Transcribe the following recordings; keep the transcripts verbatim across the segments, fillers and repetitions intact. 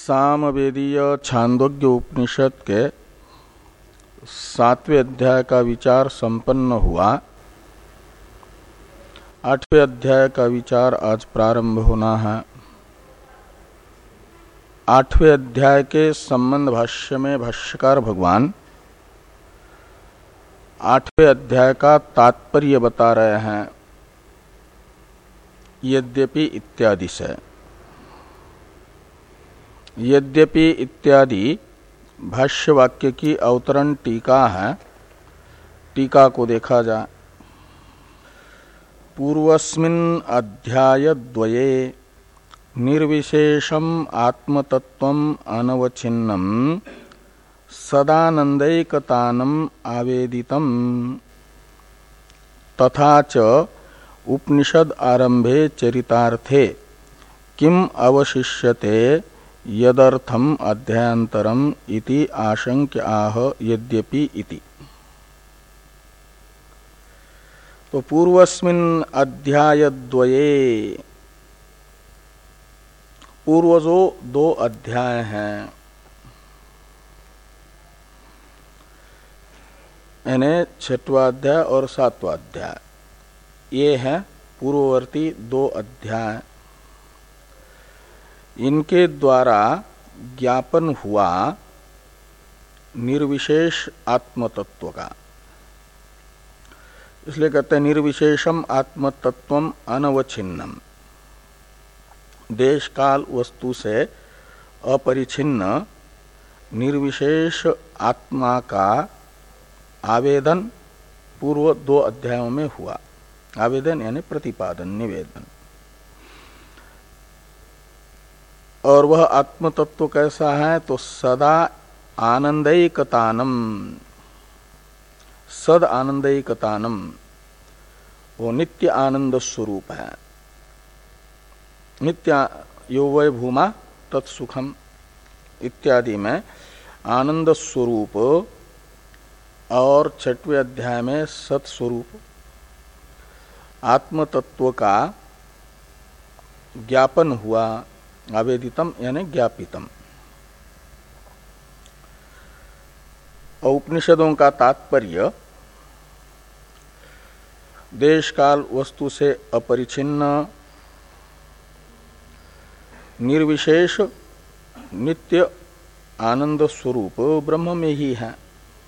सामवेदीय छांदोग्य उपनिषद के सातवें अध्याय का विचार संपन्न हुआ। आठवें अध्याय का विचार आज प्रारंभ होना है। आठवें अध्याय के संबंध भाष्य में भाष्यकार भगवान आठवें अध्याय का तात्पर्य बता रहे हैं, यद्यपि इत्यादि से। यद्यपि इत्यादि भाष्य वाक्य की अवतरण टीका है। टीका को देखा जाए। पूर्वस्मिन् अध्याय द्वये निर्विशेषम आत्मतत्वम अनवच्छिन्नम सदानंदैकतानम आवेदितम तथा च उपनिषद आरंभे चरितार्थे किम अवशिष्यते यदर्थम अध्यायांतरम इति आशंक्य आह यद्यपि इति। तो पूर्वस्मिन् अध्याय द्वये, पूर्व जो दो अध्याय हैं, यानी छठवां अध्याय और सातवां अध्याय, ये हैं पूर्ववर्ती दो अध्याय। इनके द्वारा ज्ञापन हुआ निर्विशेष आत्मतत्व का। इसलिए कहते हैं निर्विशेषम आत्मतत्वम अनवच्छिन्नम, देश काल वस्तु से अपरिछिन्न निर्विशेष आत्मा का आवेदन पूर्व दो अध्यायों में हुआ। आवेदन यानी प्रतिपादन, निवेदन। और वह आत्म तत्व कैसा है? तो सदा आनंदैकतानम, सद आनंदैकतानम, वो नित्य आनंद स्वरूप है। नित्य यो वै भूमा तत्सुखम इत्यादि में आनंद स्वरूप और छठवें अध्याय में सत स्वरूप आत्म तत्व का ज्ञापन हुआ। आवेदितम यानी ज्ञापितम। और उपनिषदों का तात्पर्य देश काल वस्तु से अपरिछिन्न निर्विशेष नित्य आनंद स्वरूप ब्रह्म में ही है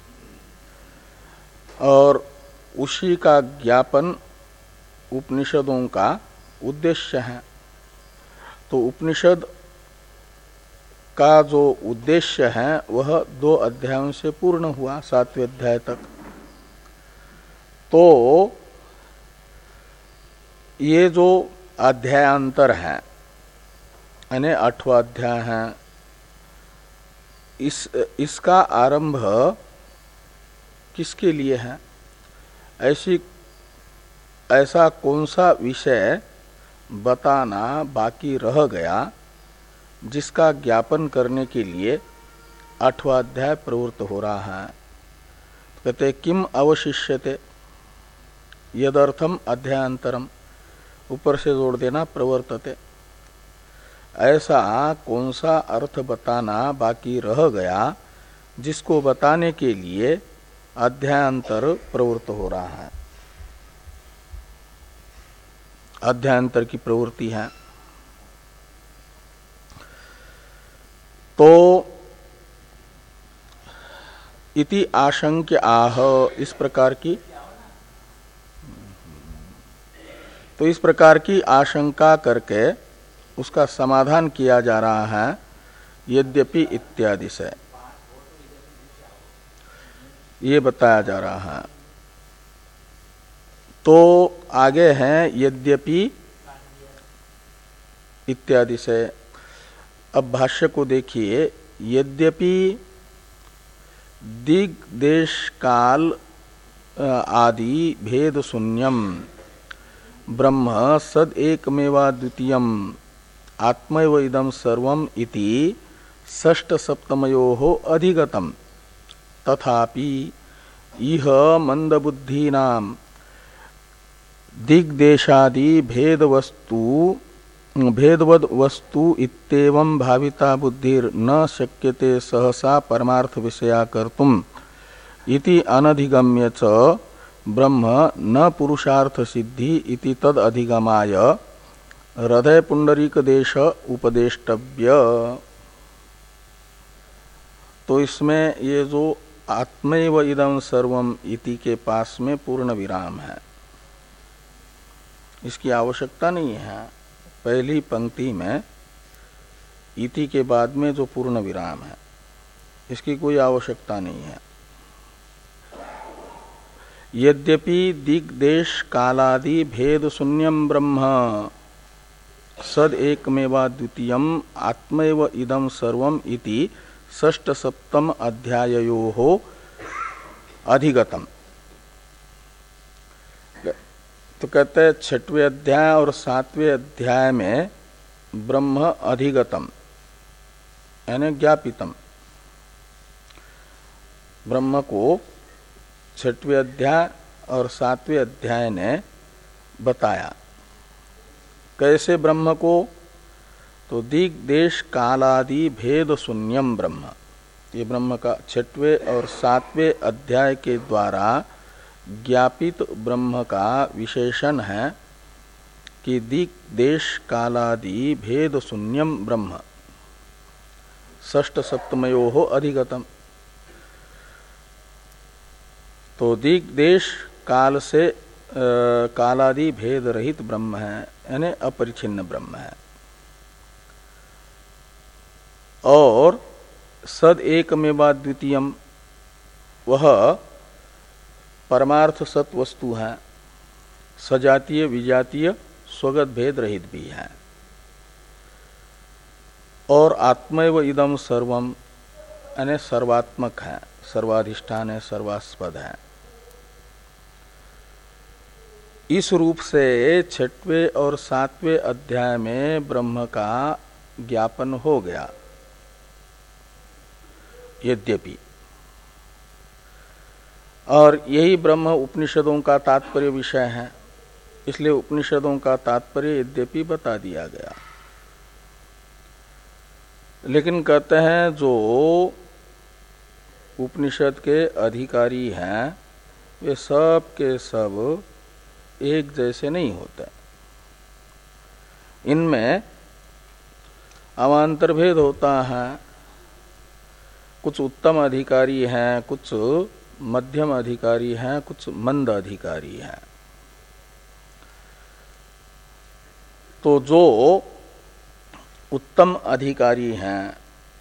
और उसी का ज्ञापन उपनिषदों का उद्देश्य है। तो उपनिषद का जो उद्देश्य है वह दो अध्यायों से पूर्ण हुआ, सातवें अध्याय तक। तो ये जो अध्यायांतर है, यानी आठवां अध्याय है, इस इसका आरंभ किसके लिए है? ऐसी ऐसा कौन सा विषय बताना बाकी रह गया जिसका ज्ञापन करने के लिए आठवां अध्याय प्रवृत्त हो रहा है? कहते किम अवशिष्यते यदर्थम अध्यायांतरम, ऊपर से जोड़ देना प्रवर्तते। ऐसा कौन सा अर्थ बताना बाकी रह गया जिसको बताने के लिए अध्यायांतर प्रवृत्त हो रहा है? अध्यायांतर की प्रवृत्ति है। तो इति आशंक्य आह, इस प्रकार की तो इस प्रकार की आशंका करके उसका समाधान किया जा रहा है यद्यपि इत्यादि से। ये बताया जा रहा है। तो आगे हैं यद्यपि इत्यादि से। अब भाष्य को देखिए। यद्यपि दिग देश काल आदि भेद शून्यम ब्रह्म सद एकमेवा द्वितीयम आत्मैव इदं सर्वम इति षष्ठ सप्तमयोः अधिगतम तथापि इह मंदबुद्धीनां दिग्देशादि भेद वस्तु भेदवद वस्तु इत्येवं भाविता बुद्धिर न शक्यते सहसा परमार्थ विषया कर्तुम इति अनधिगम्य च ब्रह्म न पुरुषार्थ सिद्धि इति तद अधिगमाय हृदय पुंडरीक देश उपदेष्टव्य। तो इसमें ये जो आत्मैव इदं सर्वम इति के पास में पूर्ण विराम है, इसकी आवश्यकता नहीं है। पहली पंक्ति में इति के बाद में जो पूर्ण विराम है, इसकी कोई आवश्यकता नहीं है। यद्यपि दिग्देश कालादि भेद शून्यम ब्रह्म सद एकमेवा द्वितीयम आत्मैव इदं सर्वम इति षष्ठ सप्तम अध्याययोः अधिगतम। तो कहते हैं छठवें अध्याय और सातवें अध्याय में ब्रह्म अधिगतम यानी ज्ञापितम, ब्रह्म को छठवें अध्याय और सातवें अध्याय ने बताया। कैसे ब्रह्म को? तो दिग देश कालादि भेद शून्यम ब्रह्म, ये ब्रह्म का छठवें और सातवें अध्याय के द्वारा ज्ञापित ब्रह्म का विशेषण है कि दिक देश कालादि भेद शून्यम ब्रह्म षष्ठ सप्तमयो अधिगतम। तो दिक देश काल से आ, कालादि भेद रहित ब्रह्म है, यानी अपरिच्छिन्न ब्रह्म है। और सद एकमेवा द्वितीयम, वह परमार्थ सत वस्तु है, सजातीय विजातीय स्वगत भेद रहित भी है। और आत्मैव इदं सर्वम यानी सर्वात्मक है, सर्वाधिष्ठान है, सर्वास्पद है। इस रूप से छठवें और सातवें अध्याय में ब्रह्म का ज्ञापन हो गया। यद्यपि, और यही ब्रह्म उपनिषदों का तात्पर्य विषय है, इसलिए उपनिषदों का तात्पर्य यद्यपि बता दिया गया। लेकिन कहते हैं जो उपनिषद के अधिकारी हैं वे सब के सब एक जैसे नहीं होते, इनमें अवान्तर भेद होता है। कुछ उत्तम अधिकारी हैं, कुछ मध्यम अधिकारी हैं, कुछ मंद अधिकारी हैं। तो जो उत्तम अधिकारी हैं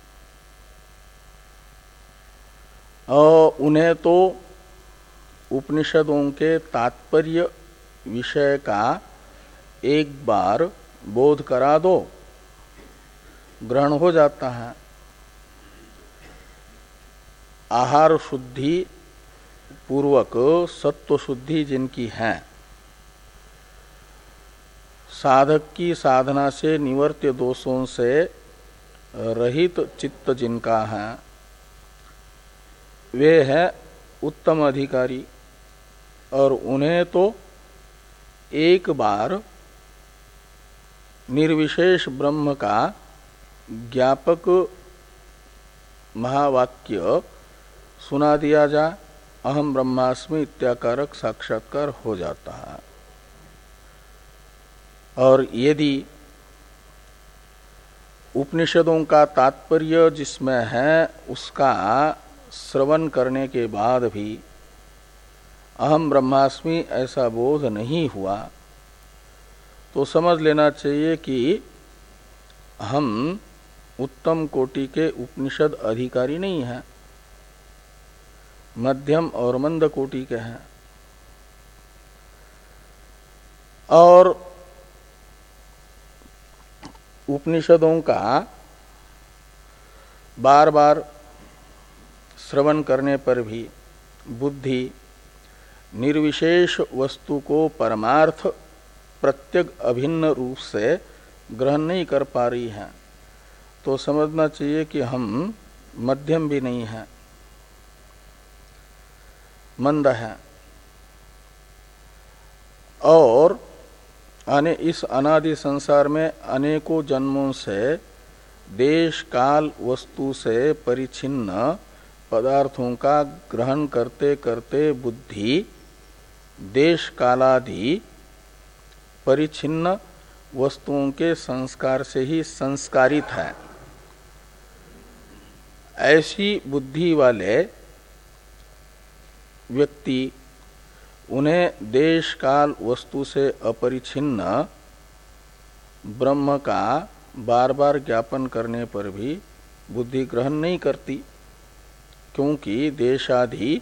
और उन्हें तो उपनिषदों के तात्पर्य विषय का एक बार बोध करा दो, ग्रहण हो जाता है। आहार शुद्धि पूर्वक सत्व शुद्धि जिनकी है, साधक की साधना से निवर्त्य दोषों से रहित चित्त जिनका है, वे है उत्तम अधिकारी। और उन्हें तो एक बार निर्विशेष ब्रह्म का ज्ञापक महावाक्य सुना दिया जाए, अहम ब्रह्मास्मि इत्याकारक साक्षात्कार हो जाता है। और यदि उपनिषदों का तात्पर्य जिसमें है उसका श्रवण करने के बाद भी अहम ब्रह्मास्मि ऐसा बोध नहीं हुआ, तो समझ लेना चाहिए कि हम उत्तम कोटि के उपनिषद अधिकारी नहीं हैं, मध्यम और मंद कोटि के हैं। और उपनिषदों का बार बार श्रवण करने पर भी बुद्धि निर्विशेष वस्तु को परमार्थ प्रत्यग अभिन्न रूप से ग्रहण नहीं कर पा रही है, तो समझना चाहिए कि हम मध्यम भी नहीं हैं, मंद हैं। और अने इस अनादि संसार में अनेकों जन्मों से देश काल वस्तु से परिच्छिन्न पदार्थों का ग्रहण करते करते बुद्धि देश कालादि परिच्छिन्न वस्तुओं के संस्कार से ही संस्कारित है। ऐसी बुद्धि वाले व्यक्ति उन्हें देश काल वस्तु से अपरिच्छिन्न ब्रह्म का बार बार ज्ञापन करने पर भी बुद्धि ग्रहण नहीं करती, क्योंकि देशादि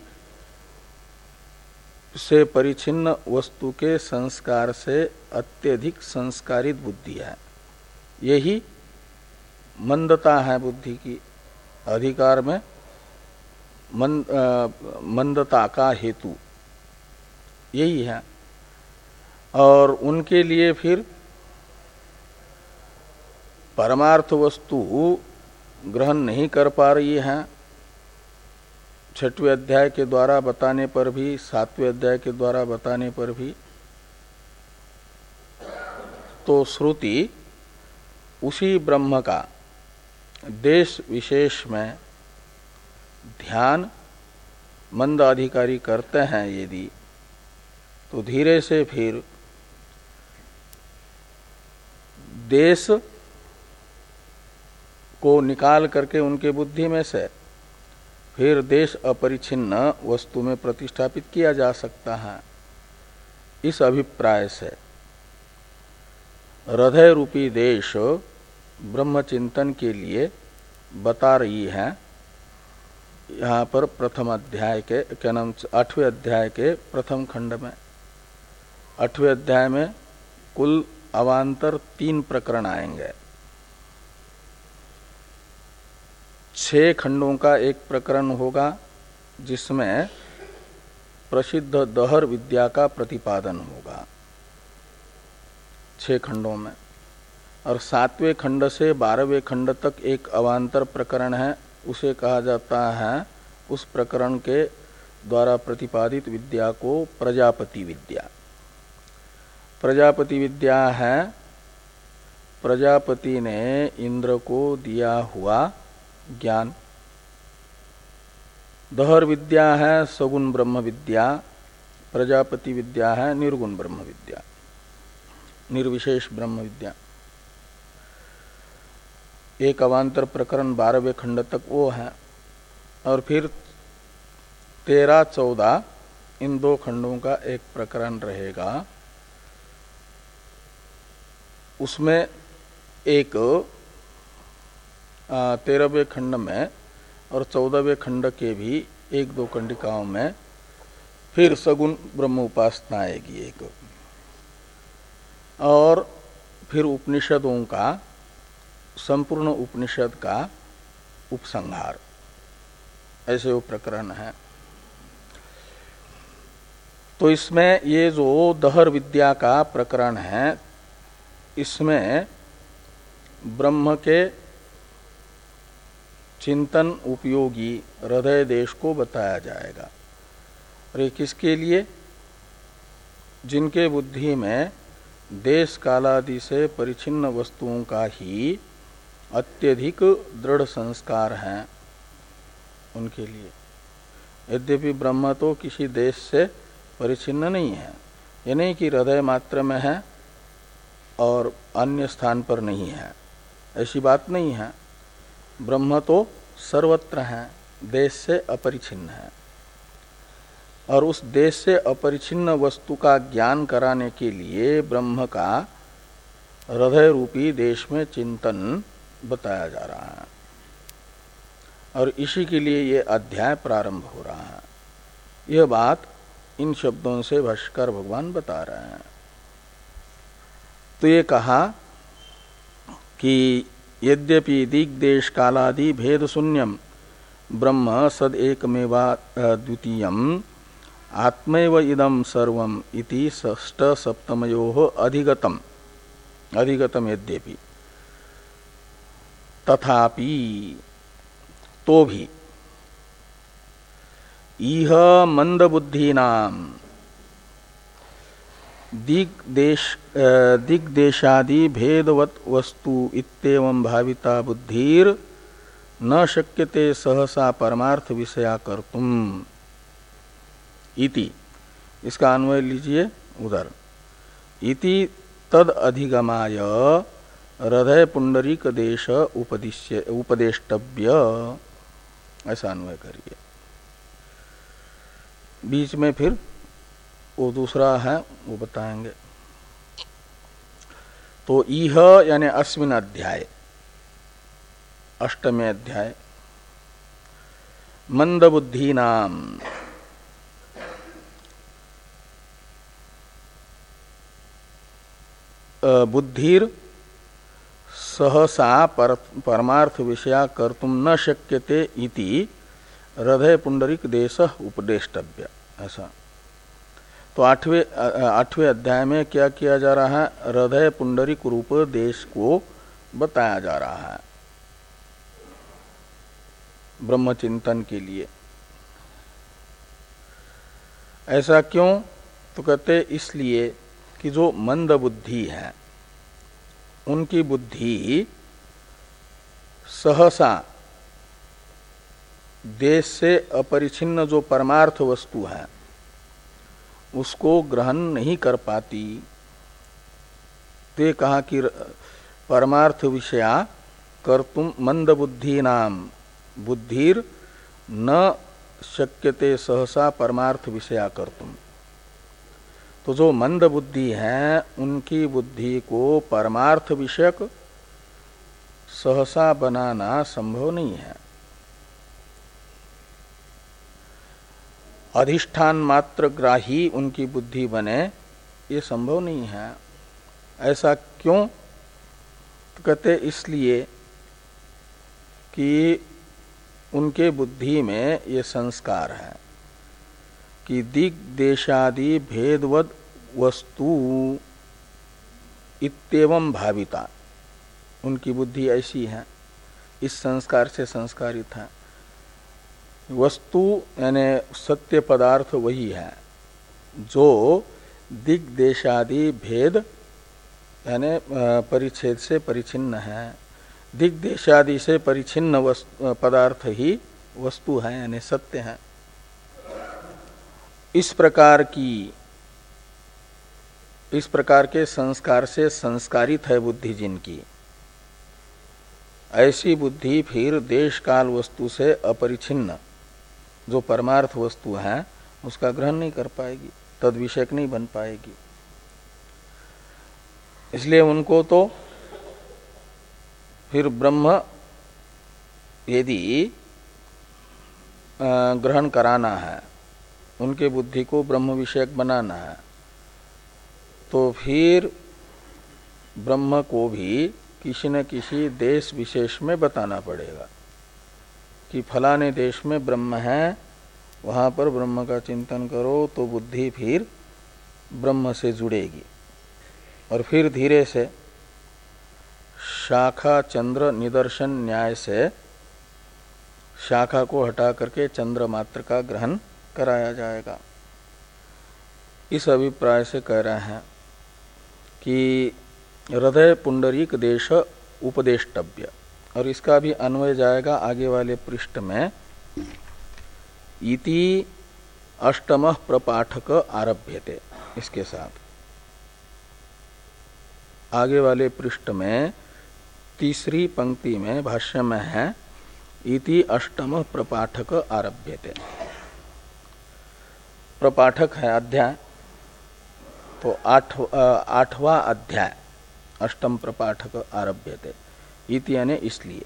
से परिच्छिन्न वस्तु के संस्कार से अत्यधिक संस्कारित बुद्धि है। यही मंदता है बुद्धि की। अधिकार में मंद, आ, मंदता का हेतु यही है। और उनके लिए फिर परमार्थ वस्तु ग्रहण नहीं कर पा रही है। छठवें अध्याय के द्वारा बताने पर भी, सातवें अध्याय के द्वारा बताने पर भी, तो श्रुति उसी ब्रह्म का देश विशेष में ध्यान मंद अधिकारी करते हैं यदि, तो धीरे से फिर देश को निकाल करके उनके बुद्धि में से फिर देश अपरिच्छिन्न वस्तु में प्रतिष्ठापित किया जा सकता है। इस अभिप्राय से हृदय रूपी देश ब्रह्मचिंतन के लिए बता रही है। यहाँ पर प्रथम अध्याय के क्या नाम आठवें अध्याय के प्रथम खंड में, आठवें अध्याय में कुल अवान्तर तीन प्रकरण आएंगे। छह खंडों का एक प्रकरण होगा जिसमें प्रसिद्ध दहर विद्या का प्रतिपादन होगा छह खंडों में। और सातवें खंड से बारहवें खंड तक एक अवान्तर प्रकरण है, उसे कहा जाता है, उस प्रकरण के द्वारा प्रतिपादित विद्या को प्रजापति विद्या। प्रजापति विद्या है प्रजापति ने इंद्र को दिया हुआ ज्ञान। दहर विद्या है सगुण ब्रह्म विद्या, प्रजापति विद्या है निर्गुण ब्रह्म विद्या, निर्विशेष ब्रह्म विद्या। एक अवान्तर प्रकरण बारहवें खंड तक वो है। और फिर तेरह चौदह इन दो खंडों का एक प्रकरण रहेगा। उसमें एक तेरहवें खंड में और चौदहवें खंड के भी एक दो कंडिकाओं में फिर सगुण ब्रह्म उपासना आएगी एक। और फिर उपनिषदों का, संपूर्ण उपनिषद का उपसंहार, ऐसे वो प्रकरण है। तो इसमें ये जो दहर विद्या का प्रकरण है, इसमें ब्रह्म के चिंतन उपयोगी हृदय देश को बताया जाएगा। और ये किसके लिए? जिनके बुद्धि में देश कालादि से परिच्छिन्न वस्तुओं का ही अत्यधिक दृढ़ संस्कार हैं, उनके लिए। यद्यपि ब्रह्म तो किसी देश से परिच्छिन्न नहीं है, ये नहीं कि हृदय मात्र में है और अन्य स्थान पर नहीं है, ऐसी बात नहीं है। ब्रह्म तो सर्वत्र है, देश से अपरिच्छिन्न है। और उस देश से अपरिच्छिन्न वस्तु का ज्ञान कराने के लिए ब्रह्म का हृदय रूपी देश में चिंतन बताया जा रहा है। और इसी के लिए ये अध्याय प्रारंभ हो रहा है। यह बात इन शब्दों से भाष्कर भगवान बता रहे हैं। तो ये कहा कि यद्यपि दिग्देश कालादि भेद शून्यम ब्रह्म सद एकमेवा द्वितीयम आत्मैव इदम सर्वम इति षष्ठ सप्तमयोः अधिगतम अधिगतम यद्यपि तथापि तो भी इह मंदबुद्धीनाम दिग्देश दिग्देशादि भेदवत वस्तु इत्येवं भाविता बुद्धिर न शक्यते सहसा परमार्थ विषया कर्तुम इति। इसका अन्वय लीजिए उधर। इति तद अधिगमाय हृदय पुंडरीक देश उपदिश्य उपदेष्टव्य, ऐसा अन्वय करिए। बीच में फिर वो दूसरा है वो बताएंगे। तो इह यानी अस्मिन अध्याय, अष्टमे अध्याय, मंदबुद्धि नाम बुद्धिर सहसा पर, परमार्थ विषया कर्तुम न शक्यते इति हृदय पुंडरीक देश उपदेष्टव्य, ऐसा। तो आठवें आठवें अध्याय में क्या किया जा रहा है? हृदय पुंडरीक रूप देश को बताया जा रहा है ब्रह्मचिंतन के लिए। ऐसा क्यों? तो कहते इसलिए कि जो मंद बुद्धि है उनकी बुद्धि सहसा देश से अपरिछिन्न जो परमार्थ वस्तु है उसको ग्रहण नहीं कर पाती। ते कहा कि परमार्थ विषया कर्तुम मंद बुद्धि नाम बुद्धिर न शक्यते सहसा परमार्थ विषया कर्तुम। तो जो मंद बुद्धि है उनकी बुद्धि को परमार्थ विषयक सहसा बनाना संभव नहीं है। अधिष्ठान मात्र ग्राही उनकी बुद्धि बने ये संभव नहीं है। ऐसा क्यों? तो कहते इसलिए कि उनके बुद्धि में ये संस्कार है कि दिग देशादि भेदवद वस्तु इत्येवं भाविता। उनकी बुद्धि ऐसी है, इस संस्कार से संस्कारित है। वस्तु यानी सत्य पदार्थ वही है जो दिग देशादि भेद यानी परिच्छेद से परिचिन्न है। दिग देशादि से परिचिन्न पदार्थ ही वस्तु है यानी सत्य है। इस प्रकार की इस प्रकार के संस्कार से संस्कारित है बुद्धि जिनकी, ऐसी बुद्धि फिर देश काल वस्तु से अपरिछिन्न जो परमार्थ वस्तु है उसका ग्रहण नहीं कर पाएगी, तद विषयक नहीं बन पाएगी। इसलिए उनको तो फिर ब्रह्म यदि ग्रहण कराना है, उनके बुद्धि को ब्रह्म विषयक बनाना है, तो फिर ब्रह्म को भी किसी न किसी देश विशेष में बताना पड़ेगा कि फलाने देश में ब्रह्म है, वहां पर ब्रह्म का चिंतन करो तो बुद्धि फिर ब्रह्म से जुड़ेगी। और फिर धीरे से शाखा चंद्र निदर्शन न्याय से शाखा को हटा करके चंद्र मात्र का ग्रहण कराया जाएगा। इस अभिप्राय से कह रहे हैं कि हृदय पुंडरीक देश उपदेष्टव्य। और इसका भी अन्वय जाएगा आगे वाले पृष्ठ में। इति अष्टम प्रपाठक आरभ्यते, इसके साथ आगे वाले पृष्ठ में तीसरी पंक्ति में भाष्य में है इति अष्टम प्रपाठक आरभ्यते। प्रपाठक है अध्याय, तो आठ आठवां अध्याय अष्टम प्रपाठक आरभ्यते। इति यानी इसलिए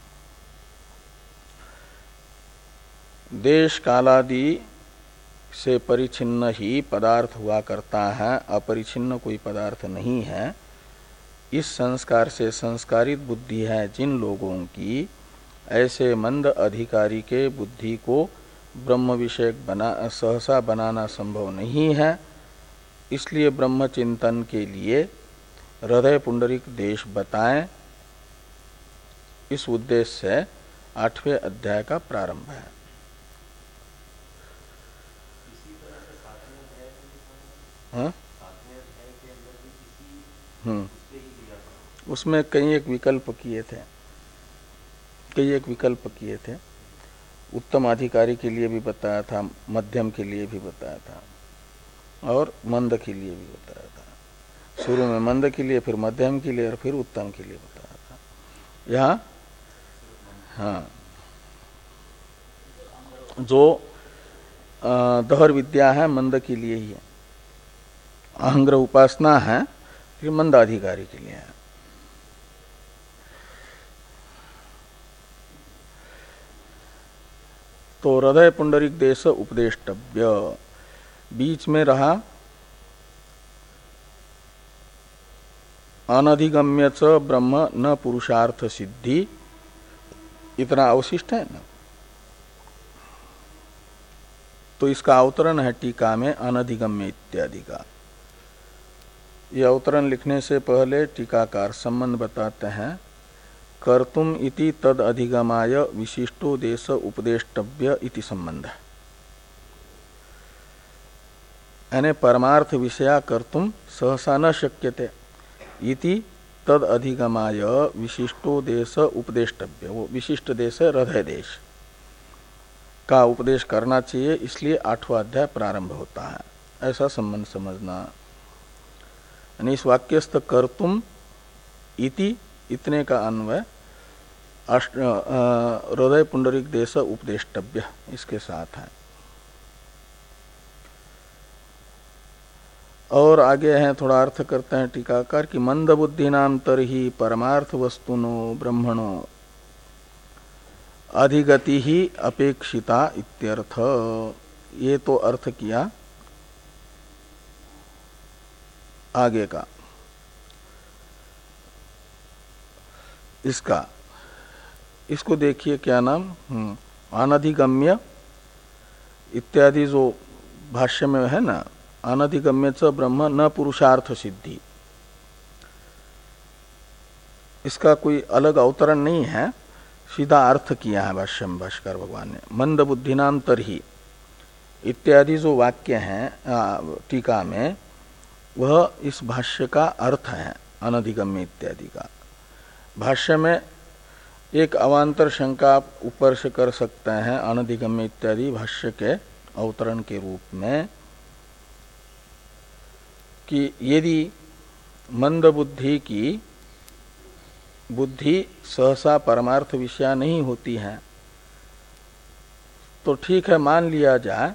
देश कालादि से परिचिन्न ही पदार्थ हुआ करता है, अपरिचिन्न कोई पदार्थ नहीं है। इस संस्कार से संस्कारित बुद्धि है जिन लोगों की, ऐसे मंद अधिकारी के बुद्धि को ब्रह्म विषयक बना सहसा बनाना संभव नहीं है। इसलिए ब्रह्म चिंतन के लिए हृदय पुंडरीक देश बताएं, इस उद्देश्य से आठवें अध्याय का प्रारंभ है। हाँ? हम्म उसमें कई एक विकल्प किए थे, कई एक विकल्प किए थे। उत्तम अधिकारी के लिए भी बताया था, मध्यम के लिए भी बताया था और मंद के लिए भी बताया था। शुरू में मंद के लिए, फिर मध्यम के लिए और फिर उत्तम के लिए बताया था। यहाँ हाँ, जो दहर विद्या है मंद के लिए ही है, अहंग्र उपासना है फिर मंद अधिकारी के लिए है। तो हृदय पुंडरिक देश उपदेष्टव्य, बीच में रहा अनधिगम्य च ब्रह्म न पुरुषार्थ सिद्धि, इतना अवशिष्ट है ना। तो इसका अवतरण है टीका में अनधिगम्य इत्यादि का। ये अवतरण लिखने से पहले टीकाकार संबंध बताते हैं। कर्तुम इति तद अधिगमाय विशिष्टो देश उपदेष्टव्य इति संबंध, यानी परमार्थ विषया कर्तुम सहसा न शक्यते इति तद अधिगमाय विशिष्टो देश उपदेष्टव्य। वो विशिष्ट देश है हृदय देश का उपदेश करना चाहिए, इसलिए आठवां अध्याय प्रारंभ होता है, ऐसा संबंध समझना। यानी इस वाक्यस्थ कर्तुम इति, इतने का अन्वय हृदय पुंडरिक देश उपदेष्टव्य इसके साथ है। और आगे हैं, थोड़ा अर्थ करते हैं टीकाकार कि मंद बुद्धि नाम तरहि परमार्थ वस्तुनो ब्रह्मणो अधिगति ही अपेक्षिता इत्यर्थ। ये तो अर्थ किया आगे का इसका। इसको देखिए क्या नाम, अनधिगम्य इत्यादि जो भाष्य में है ना, अनधिगम्य च ब्रह्म न पुरुषार्थ सिद्धि, इसका कोई अलग अवतरण नहीं है, सीधा अर्थ किया है भाष्य में भाष्कर भगवान ने। मंद बुद्धिनाम तरहि इत्यादि जो वाक्य हैं टीका में, वह इस भाष्य का अर्थ है अनधिगम्य इत्यादि का। भाष्य में एक अवांतर शंका आप ऊपर से कर सकते हैं अनधिगम्य इत्यादि भाष्य के अवतरण के रूप में, कि यदि मंद बुद्धि की बुद्धि सहसा परमार्थ विषया नहीं होती है, तो ठीक है, मान लिया जाए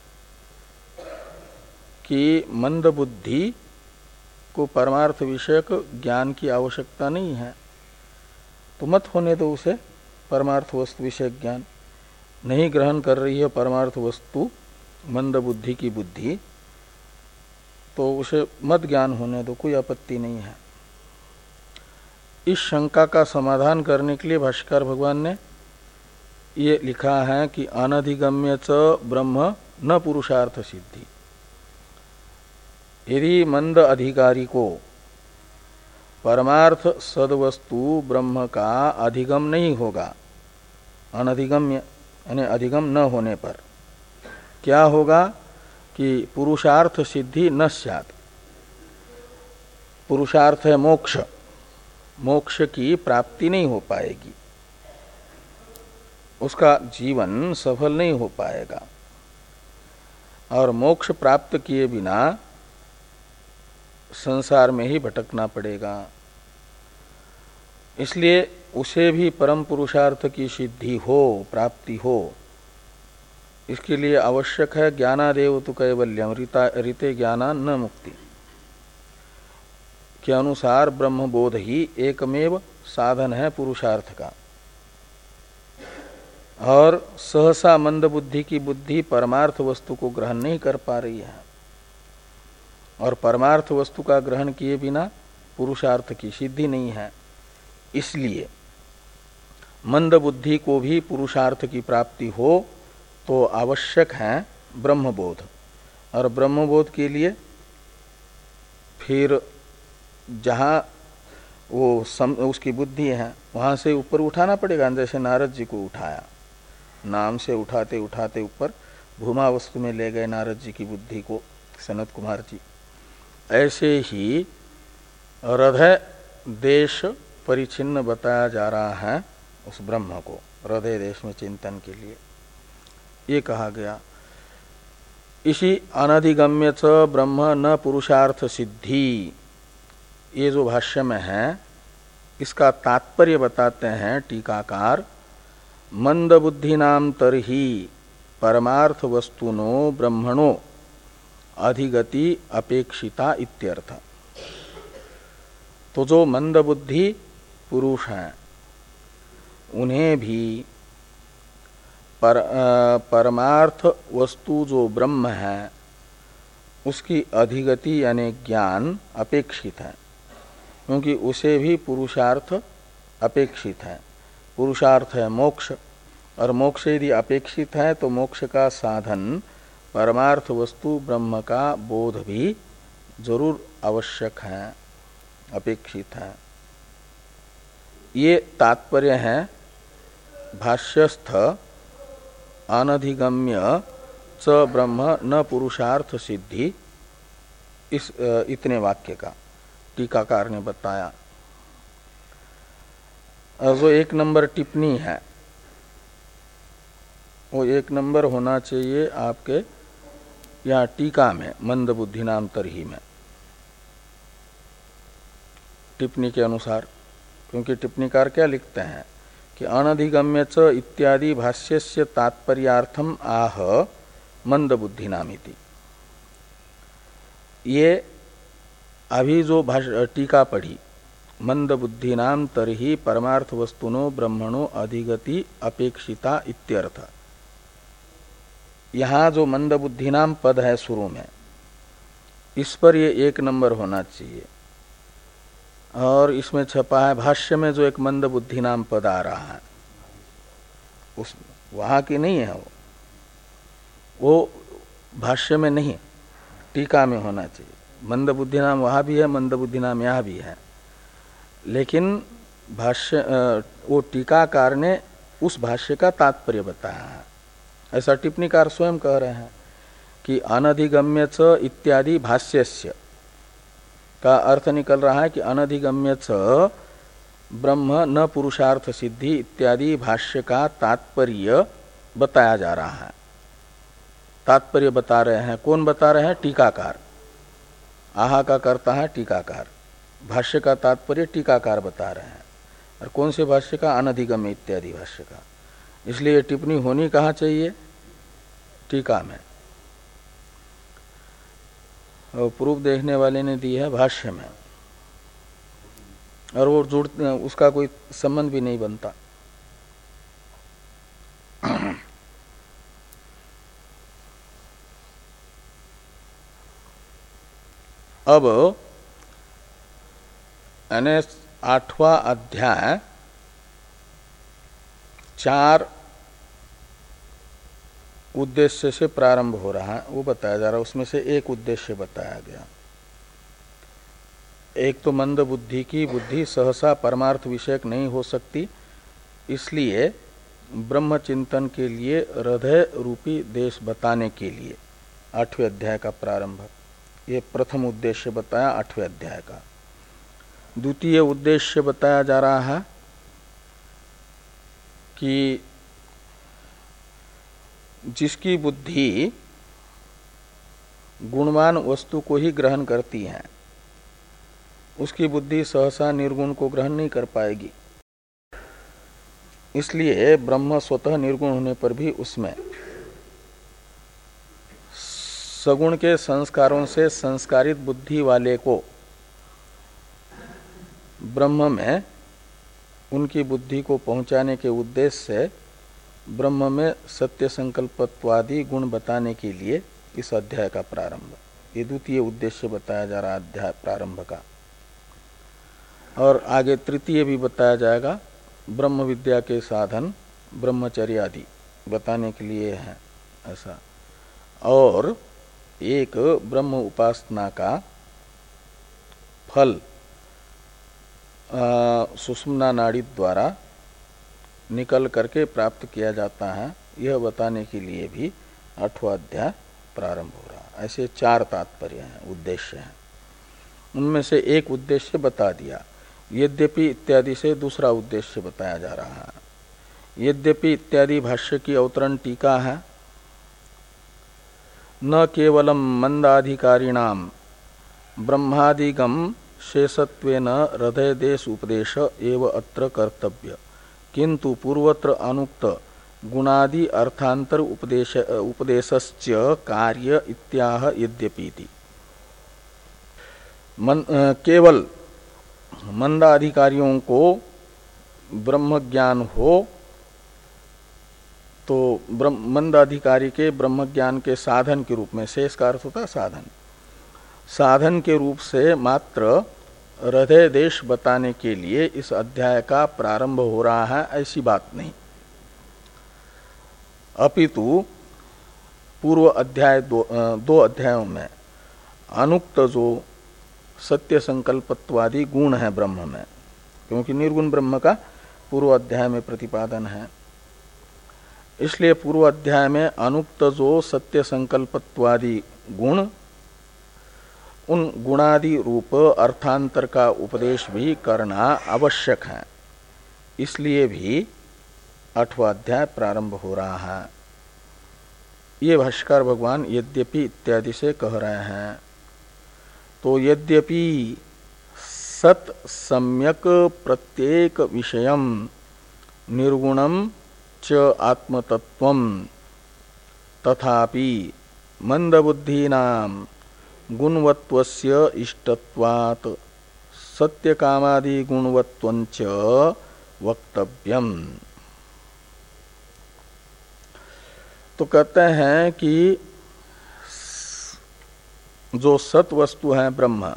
कि मंद बुद्धि को परमार्थ विषयक ज्ञान की आवश्यकता नहीं है, तो मत होने दो उसे परमार्थ वस्तु विषयक ज्ञान। नहीं ग्रहण कर रही है परमार्थ वस्तु मंद बुद्धि की बुद्धि, तो उसे मत ज्ञान होने दो, कोई आपत्ति नहीं है। इस शंका का समाधान करने के लिए भाष्यकार भगवान ने ये लिखा है कि अनधिगम्य च ब्रह्म न पुरुषार्थ सिद्धि। यदि मंद अधिकारी को परमार्थ सदवस्तु ब्रह्म का अधिगम नहीं होगा, अनधिगम्य यानी अधिगम न होने पर क्या होगा कि पुरुषार्थ सिद्धि न स्यात्। पुरुषार्थ है मोक्ष, मोक्ष की प्राप्ति नहीं हो पाएगी, उसका जीवन सफल नहीं हो पाएगा, और मोक्ष प्राप्त किए बिना संसार में ही भटकना पड़ेगा। इसलिए उसे भी परम पुरुषार्थ की सिद्धि हो, प्राप्ति हो, इसके लिए आवश्यक है ज्ञानादेव तु कैवल्यम ऋते ज्ञाना न मुक्ति के अनुसार ब्रह्मबोध ही एकमेव साधन है पुरुषार्थ का। और सहसा मंद बुद्धि की बुद्धि परमार्थ वस्तु को ग्रहण नहीं कर पा रही है, और परमार्थ वस्तु का ग्रहण किए बिना पुरुषार्थ की सिद्धि नहीं है। इसलिए मंद बुद्धि को भी पुरुषार्थ की प्राप्ति हो तो आवश्यक है ब्रह्मबोध, और ब्रह्मबोध के लिए फिर जहाँ वो सम, उसकी बुद्धि है वहाँ से ऊपर उठाना पड़ेगा। जैसे नारद जी को उठाया, नाम से उठाते उठाते ऊपर भूमा वस्तु में ले गए नारद जी की बुद्धि को सनत कुमार जी, ऐसे ही हृदय देश परिचिन्न बताया जा रहा है उस ब्रह्म को, हृदय देश में चिंतन के लिए ये कहा गया। इसी अनधिगम्य च ब्रह्म न पुरुषार्थ सिद्धि, ये जो भाष्य में है इसका तात्पर्य बताते हैं टीकाकार, मंद बुद्धि नाम तरही परमार्थ वस्तुनो ब्रह्मणो अधिगति अपेक्षिता इत्यर्थ। तो जो मंद बुद्धि पुरुष हैं उन्हें भी पर, आ, परमार्थ वस्तु जो ब्रह्म है उसकी अधिगति यानी ज्ञान अपेक्षित है, क्योंकि उसे भी पुरुषार्थ अपेक्षित है। पुरुषार्थ है मोक्ष, और मोक्ष यदि अपेक्षित है तो मोक्ष का साधन परमार्थ वस्तु ब्रह्म का बोध भी जरूर आवश्यक है, अपेक्षित है। ये तात्पर्य है भाष्यस्थ अनधिगम्य च ब्रह्म न पुरुषार्थ सिद्धि, इस इतने वाक्य का टीकाकार ने बताया। और जो एक नंबर टिप्पणी है वो एक नंबर होना चाहिए आपके यहाँ टीका में, मंद बुद्धि नाम तरही में, टिप्पणी के अनुसार। क्योंकि टिप्पणीकार क्या लिखते हैं कि अनधिगम्य च इत्यादि भाष्यस्य तात्पर्यार्थम आह मंद बुद्धि नामिति। ये अभी जो टीका पढ़ी, मंद बुद्धि नाम तरही परमार्थ वस्तुनो ब्रह्मणो अधिगति अपेक्षिता इत्यर्थ, यहाँ जो मंद बुद्धि नाम पद है शुरू में, इस पर ये एक नंबर होना चाहिए। और इसमें छपा है भाष्य में जो एक मंद बुद्धि नाम पद आ रहा है, उस वहाँ की नहीं है वो वो भाष्य में नहीं, टीका में होना चाहिए। मंद बुद्धि नाम वहाँ भी है, मंद बुद्धि नाम यहाँ भी है, लेकिन भाष्य वो टीकाकार ने उस भाष्य का तात्पर्य बताया है। ऐसा टिप्पणीकार स्वयं कह रहे हैं कि अनधिगम्य च इत्यादि भाष्यस्य का अर्थ निकल रहा है कि अनधिगम्य च ब्रह्म न पुरुषार्थ सिद्धि इत्यादि भाष्य का तात्पर्य बताया जा रहा है। तात्पर्य बता रहे हैं, कौन बता रहे हैं? टीकाकार। आहा का करता है टीकाकार, भाष्य का तात्पर्य टीकाकार बता रहे हैं। और कौन से भाष्य का? अनधिगम्य इत्यादि भाष्य का। इसलिए टिप्पणी होनी कहाँ चाहिए? टीका में। और प्रूफ देखने वाले ने दी है भाष्य में, और वो जुड़ उसका कोई संबंध भी नहीं बनता। अब यानी आठवां अध्याय चार उद्देश्य से प्रारंभ हो रहा है, वो बताया जा रहा है। उसमें से एक उद्देश्य बताया गया। एक तो मंद बुद्धि की बुद्धि सहसा परमार्थ विषयक नहीं हो सकती, इसलिए ब्रह्म चिंतन के लिए हृदय रूपी देश बताने के लिए आठवें अध्याय का प्रारंभ, ये प्रथम उद्देश्य बताया आठवें अध्याय का। द्वितीय उद्देश्य बताया जा रहा है कि जिसकी बुद्धि गुणवान वस्तु को ही ग्रहण करती है, उसकी बुद्धि सहसा निर्गुण को ग्रहण नहीं कर पाएगी। इसलिए ब्रह्म स्वतः निर्गुण होने पर भी उसमें सगुण के संस्कारों से संस्कारित बुद्धि वाले को ब्रह्म में उनकी बुद्धि को पहुंचाने के उद्देश्य से ब्रह्म में सत्य संकल्पत्वादि गुण बताने के लिए इस अध्याय का प्रारंभ, ये द्वितीय उद्देश्य बताया जा रहा अध्याय प्रारंभ का। और आगे तृतीय भी बताया जाएगा, ब्रह्म विद्या के साधन ब्रह्मचर्य आदि बताने के लिए है ऐसा। और एक ब्रह्म उपासना का फल सुषुम्ना नाड़ी द्वारा निकल करके प्राप्त किया जाता है, यह बताने के लिए भी आठवां अध्याय प्रारंभ हो रहा है। ऐसे चार तात्पर्य हैं, उद्देश्य हैं। उनमें से एक उद्देश्य बता दिया। यद्यपि इत्यादि से दूसरा उद्देश्य बताया जा रहा है। यद्यपि इत्यादि भाष्य की अवतरण टीका है। न केवलम मंदाधिकारिणाम ब्रह्मादिगम शेषत्वेन हृदय देश उपदेश एव अत्र कर्तव्य, किंतु पूर्वत्र अनुक्त गुणादि अर्थांतर उपदेश उपदेशस्य कार्य इत्याह यद्यपीति। मन, केवल मंदाधिकारियों को ब्रह्म ज्ञान हो तो मंदाधिकारी के ब्रह्म ज्ञान के साधन के रूप में, शेष का अर्थ होता है साधन, साधन के रूप से मात्र हृदय देश बताने के लिए इस अध्याय का प्रारंभ हो रहा है, ऐसी बात नहीं। अपितु पूर्व अध्याय दो, दो अध्यायों में अनुक्त जो सत्य संकल्पत्वादि गुण है ब्रह्म में, क्योंकि निर्गुण ब्रह्म का पूर्व अध्याय में प्रतिपादन है, इसलिए पूर्व अध्याय में अनुक्त जो सत्य संकल्पत्वादि गुण, उन गुणादि रूप अर्थांतर का उपदेश भी करना आवश्यक है। इसलिए भी आठवां अध्याय प्रारंभ हो रहा है। ये भाष्यकार भगवान यद्यपि इत्यादि से कह रहे हैं। तो यद्यपि सत सम्यक प्रत्येक विषयम निर्गुणम च आत्मतत्वम तथापि मंदबुद्धीनाम गुणवत्वस्य इष्टत्वात् सत्यकामादि गुणवत्वञ्च वक्तव्यम। तो कहते हैं कि जो सत वस्तु है ब्रह्म,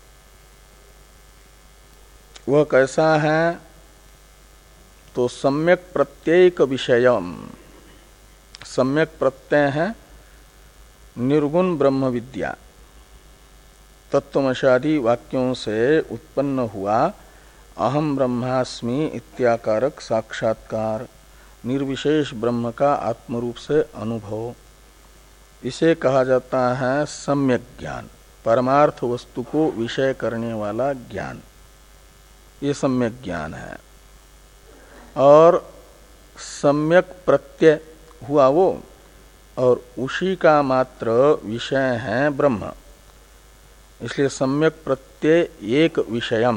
वह कैसा है? तो सम्यक प्रत्येक विषयम, सम्यक प्रत्यय है निर्गुण ब्रह्म विद्या, तत्वमशादी वाक्यों से उत्पन्न हुआ अहम ब्रह्मास्मि इत्याकारक साक्षात्कार, निर्विशेष ब्रह्म का आत्मरूप से अनुभव, इसे कहा जाता है सम्यक ज्ञान, परमार्थ वस्तु को विषय करने वाला ज्ञान, ये सम्यक ज्ञान है। और सम्यक प्रत्यय हुआ वो, और उसी का मात्र विषय है ब्रह्म, इसलिए सम्यक प्रत्यय एक विषयम।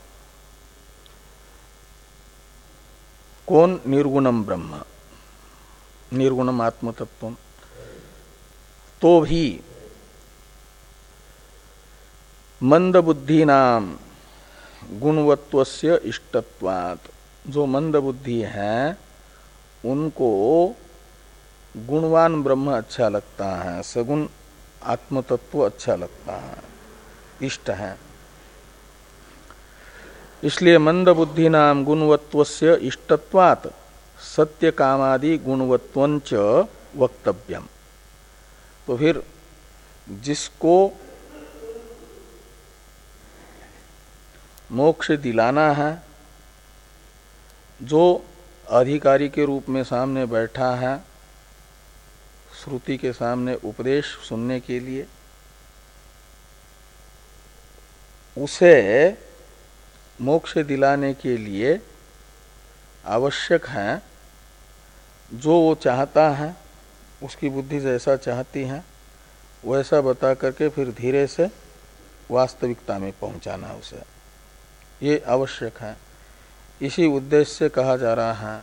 कौन? निर्गुणम ब्रह्म, निर्गुणम आत्मतत्वम। तो भी मंदबुद्धि नाम गुणवत्वस्य इष्टत्वात्, जो मंदबुद्धि है उनको गुणवान ब्रह्म अच्छा लगता है, सगुण आत्मतत्व अच्छा लगता है, इष्ट है। इसलिए मंदबुद्धि नाम गुणवत्वस्य इष्टत्वात् सत्य कामादि गुणवत्वञ्च वक्तव्यम। तो फिर जिसको मोक्ष दिलाना है, जो अधिकारी के रूप में सामने बैठा है श्रुति के सामने उपदेश सुनने के लिए, उसे मोक्ष दिलाने के लिए आवश्यक है जो वो चाहता है, उसकी बुद्धि जैसा चाहती है वैसा बता करके फिर धीरे से वास्तविकता में पहुंचाना उसे, ये आवश्यक है। इसी उद्देश्य से कहा जा रहा है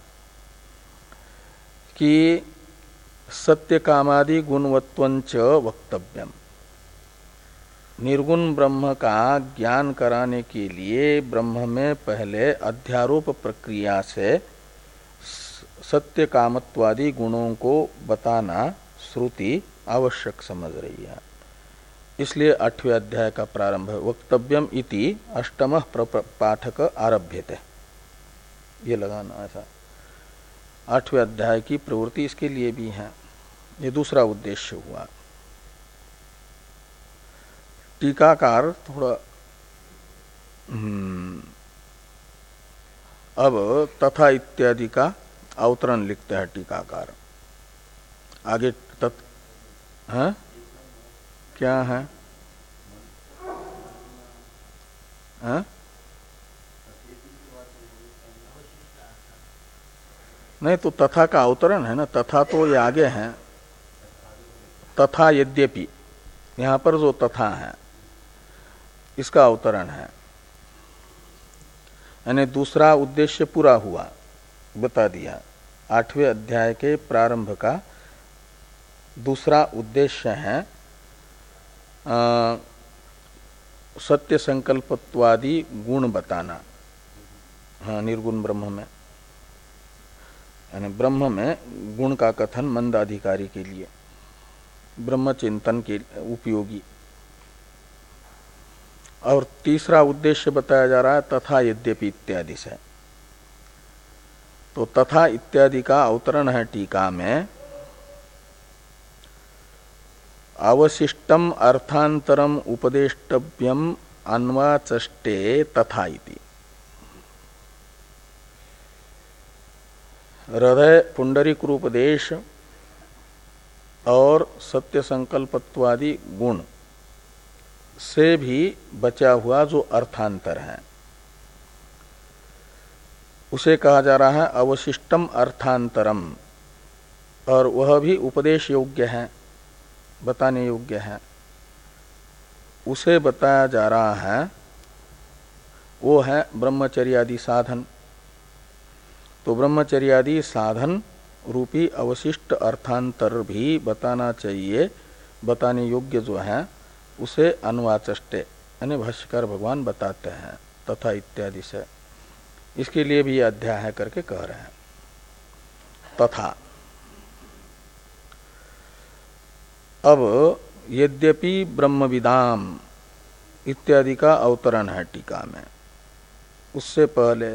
कि सत्य कामादि गुणवत्वञ्च वक्तव्यम। निर्गुण ब्रह्म का ज्ञान कराने के लिए ब्रह्म में पहले अध्यारोप प्रक्रिया से सत्य कामत्वादि गुणों को बताना श्रुति आवश्यक समझ रही है। इसलिए आठवें अध्याय का प्रारंभ वक्तव्यम इति अष्टमः पाठक आरभ्यते, ये लगाना ऐसा। आठवें अध्याय की प्रवृत्ति इसके लिए भी है, ये दूसरा उद्देश्य हुआ। टीकाकार थोड़ा अब तथा इत्यादि का अवतरण लिखते हैं टीकाकार। आगे तत् है क्या है? हाँ? नहीं तो तथा का अवतरण है ना, तथा तो ये आगे है, तथा यद्यपि, यहां पर जो तथा है इसका अवतरण है, यानी दूसरा उद्देश्य पूरा हुआ, बता दिया। आठवें अध्याय के प्रारंभ का दूसरा उद्देश्य है आ, सत्य संकल्पत्वादि गुण बताना। हाँ, निर्गुण ब्रह्म में, यानी ब्रह्म में गुण का कथन मंद अधिकारी के लिए, ब्रह्म चिंतन के उपयोगी। और तीसरा उद्देश्य बताया जा रहा है तथा यद्यपि इत्यादि से। तो तथा इत्यादि का अवतरण है टीका में, अवशिष्टम अर्थांतरम उपदेष्टव्यम अन्वाचष्टे तथा इति। हृदय पुंडरीक रूपदेश और सत्य संकल्पत्वादि गुण से भी बचा हुआ जो अर्थांतर है उसे कहा जा रहा है अवशिष्टम अर्थांतरम, और वह भी उपदेश योग्य है, बताने योग्य है। उसे बताया जा रहा है, वो है ब्रह्मचर्यादि साधन। तो ब्रह्मचर्यादि साधन रूपी अवशिष्ट अर्थांतर भी बताना चाहिए, बताने योग्य जो है उसे अन्वाचष्टे यानी भाष्यकार भगवान बताते हैं तथा इत्यादि से। इसके लिए भी यह अध्याय है करके कह रहे हैं। तथा अब यद्यपि ब्रह्मविदाम इत्यादि का अवतरण है टीका में। उससे पहले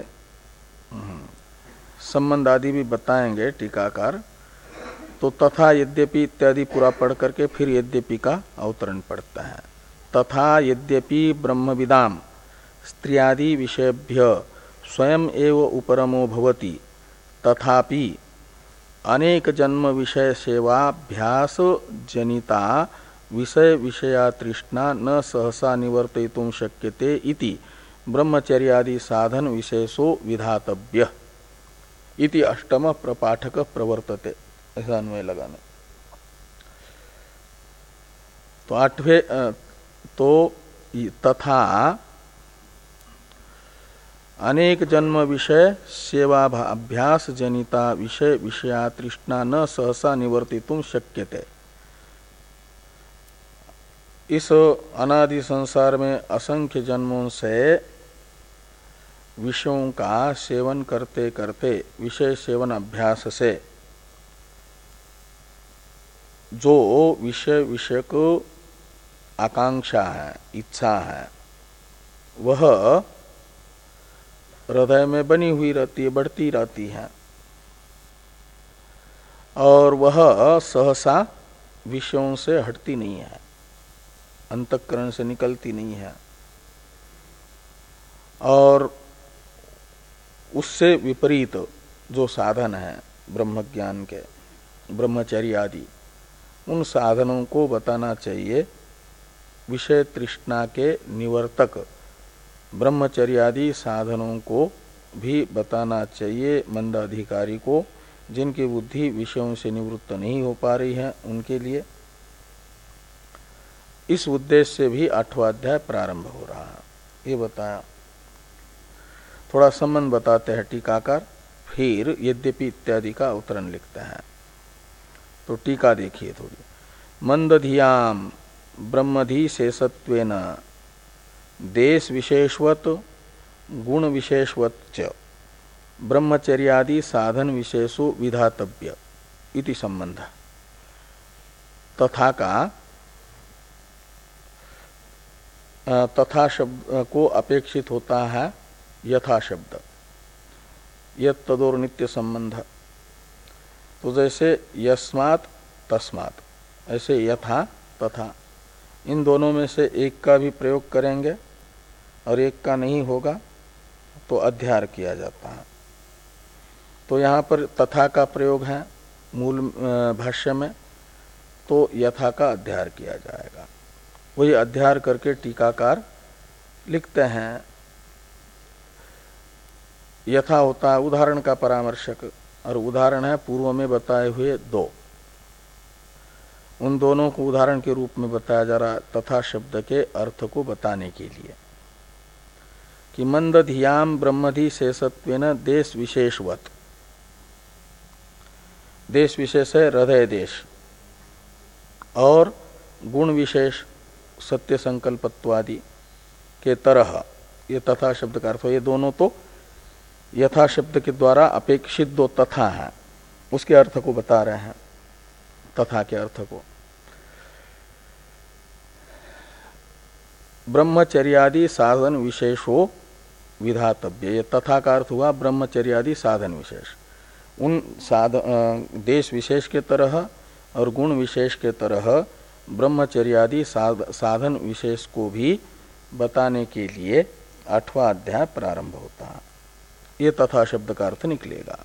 संबंध आदि भी बताएंगे टीकाकार। तो तथा यद्यपि इत्यादि पूरा पढ़ करके फिर यद्यपि का अवतरण पढ़ता है। तथा यद्यपि ब्रह्मविदाम स्त्रियादि विषयभ्य स्वयं एव उपरमो भवति, तथापि अनेक जन्म विषय सेवाभ्यास जनिता विषय विषया तृष्णा न सहसा निवर्तयितुं शक्यते इति ब्रह्मचर्यादि साधन विशेषो विधातव्य इति अष्टम प्रपाठक प्रवर्तते। ऐसा अन्वय लगाना। तो आठवें तो तथा अनेक जन्म विषय सेवा अभ्यास जनिता विषय विषया तृष्णा न सहसा निवर्तितुं शक्यते। इस अनादि संसार में असंख्य जन्मों से विषयों का सेवन करते करते विषय सेवन अभ्यास से जो विषय विषयक आकांक्षा है, इच्छा है, वह हृदय में बनी हुई रहती है, बढ़ती रहती है, और वह सहसा विषयों से हटती नहीं है, अंतःकरण से निकलती नहीं है। और उससे विपरीत जो साधन है ब्रह्मज्ञान के, ब्रह्मचर्य आदि, उन साधनों को बताना चाहिए। विषय तृष्णा के निवर्तक ब्रह्मचर्यादि साधनों को भी बताना चाहिए मंद अधिकारी को, जिनकी बुद्धि विषयों से निवृत्त नहीं हो पा रही है उनके लिए। इस उद्देश्य से भी आठवां अध्याय प्रारंभ हो रहा है, ये बताया। थोड़ा संबंध बताते हैं टीकाकार, फिर यद्यपि इत्यादि का अवतरण लिखते हैं। तो टीका देखिए थोड़ी। मंदधियाम ब्रह्मधि शेषत्वेन देश विशेषवत गुण विशेषवत च ब्रह्मचर्यादि साधन विशेषो विधातव्य इति संबंध। तथा का तथा शब्द को अपेक्षित होता है यथा शब्द, यत् तदोर नित्य संबंध। तो जैसे यस्मात् तस्मात्, ऐसे यथा तथा, इन दोनों में से एक का भी प्रयोग करेंगे और एक का नहीं होगा तो अध्यार किया जाता है। तो यहाँ पर तथा का प्रयोग है मूल भाष्य में, तो यथा का अध्यार किया जाएगा। वही अध्यार करके टीकाकार लिखते हैं यथा होता है उदाहरण का परामर्शक, और उदाहरण है पूर्व में बताए हुए दो। उन दोनों को उदाहरण के रूप में बताया जा रहा तथा शब्द के अर्थ को बताने के लिए कि मंदधियाम ब्रह्मधि शेषत्वेन देश विशेषवत, देश विशेष है हृदय देश, और गुण विशेष सत्य संकल्पत्वादि के तरह, ये तथा शब्द का अर्थ, ये दोनों तो यथा शब्द के द्वारा अपेक्षित दो तथा है, उसके अर्थ को बता रहे हैं, तथा के अर्थ को। ब्रह्मचर्यादि साधन विशेषो विधातव्य, ये तथा का अर्थ हुआ ब्रह्मचर्यादि साधन विशेष, उन साध देश विशेष के तरह और गुण विशेष के तरह ब्रह्मचर्यादि साध, साधन विशेष को भी बताने के लिए आठवां अध्याय प्रारंभ होता है। ये तथा शब्द का अर्थ निकलेगा।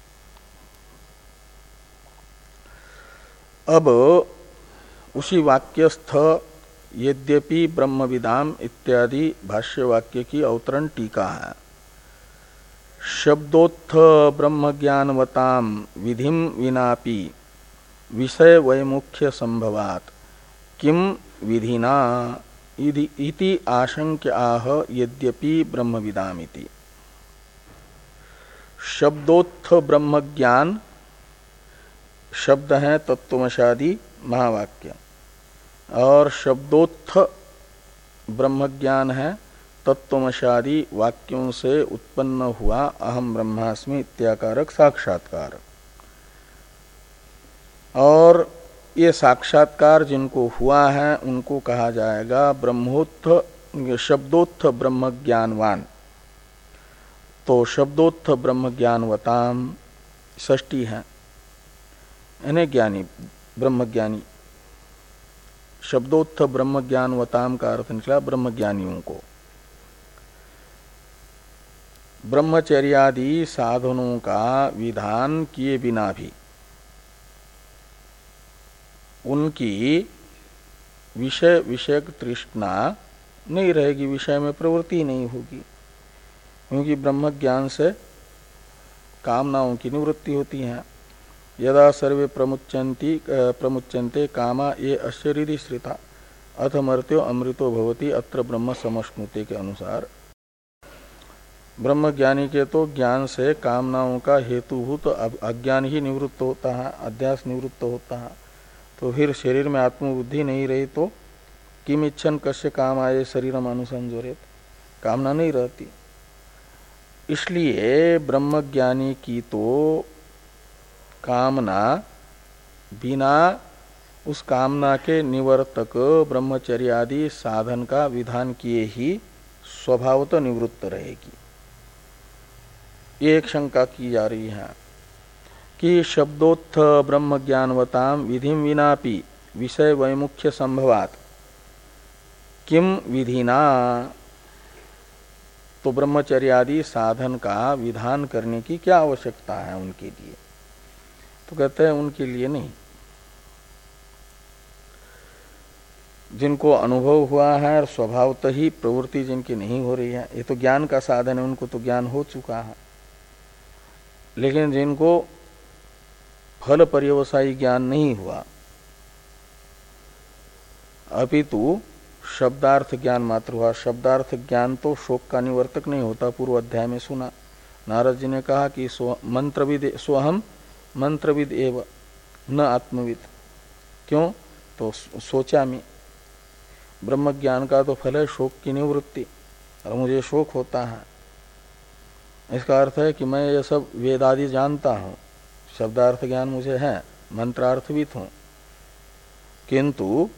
अब उसी वाक्यस्थ यद्यपि ब्रह्मविदाम इत्यादि भाष्य वाक्य की अवतरण टीका है। शब्दोत्थ ब्रह्मज्ञानवताम विधिम विनापि विषय वैमुख्य संभवात किम विधिना इति आशंक्य आह यद्यपि ब्रह्मविदामिति। शब्दोत्थ ब्रह्मज्ञान शब्द है तत्वमशादी महावाक्य, और शब्दोत्थ ब्रह्मज्ञान है तत्वमशादी वाक्यों से उत्पन्न हुआ अहम ब्रह्मास्मि इत्याकारक साक्षात्कार। और ये साक्षात्कार जिनको हुआ है उनको कहा जाएगा ब्रह्मोत्थ शब्दोत्थ ब्रह्मज्ञानवान। तो शब्दोत्थ ब्रह्मज्ञानवताम षष्ठी है, यानी ज्ञानी ब्रह्मज्ञानी। शब्दोत्थ ब्रह्मज्ञानवताम का अर्थ निकला ब्रह्मज्ञानियों को। ब्रह्मचर्यादि साधनों का विधान किए बिना भी उनकी विषय विषयक तृष्णा नहीं रहेगी, विषय में प्रवृत्ति नहीं होगी, क्योंकि ब्रह्म ज्ञान से कामनाओं की निवृत्ति होती है। यदा सर्वे प्रमुच्यन्ति प्रमुच्यन्ते कामा ये अश्चर्यदि श्रिता अथ मर्त्यो अमृतो भवति अत्र ब्रह्म समश्नुते के अनुसार ब्रह्म ज्ञानी के तो ज्ञान से कामनाओं का हेतुभूत अज्ञान ही निवृत्त होता है, अध्यास निवृत्त होता है। तो फिर शरीर में आत्मबुद्धि नहीं रही तो किम इच्छन कश्य काम आये शरीरम अनुसंजोरेत, कामना नहीं रहती। इसलिए ब्रह्मज्ञानी की तो कामना बिना उस कामना के निवर्तक ब्रह्मचर्यादि साधन का विधान किए ही स्वभावतः निवृत्त रहेगी। ये एक शंका की जा रही है कि शब्दोत्थ ब्रह्मज्ञानवताम विधिम विनापि विषय वैमुख्य संभवात किम विधिना। तो ब्रह्मचर्यादि साधन का विधान करने की क्या आवश्यकता है उनके लिए? तो कहते हैं उनके लिए नहीं, जिनको अनुभव हुआ है और स्वभावतः ही प्रवृत्ति जिनकी नहीं हो रही है, ये तो ज्ञान का साधन है, उनको तो ज्ञान हो चुका है। लेकिन जिनको फल पर्यवसायी ज्ञान नहीं हुआ, अपितु शब्दार्थ ज्ञान मात्र हुआ। शब्दार्थ ज्ञान तो शोक का निवर्तक नहीं होता, पूर्व अध्याय में सुना। नारद जी ने कहा कि सो मंत्रविद सोहम मंत्रविद एव न आत्मविद। क्यों? तो सोचा मैं ब्रह्म ज्ञान का तो फल है शोक की निवृत्ति, और मुझे शोक होता है। इसका अर्थ है कि मैं ये सब वेद आदि जानता हूँ, शब्दार्थ ज्ञान मुझे है, मंत्रार्थविद हूँ, किंतु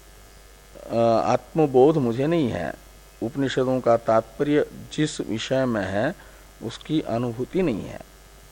आत्मबोध मुझे नहीं है। उपनिषदों का तात्पर्य जिस विषय में है उसकी अनुभूति नहीं है।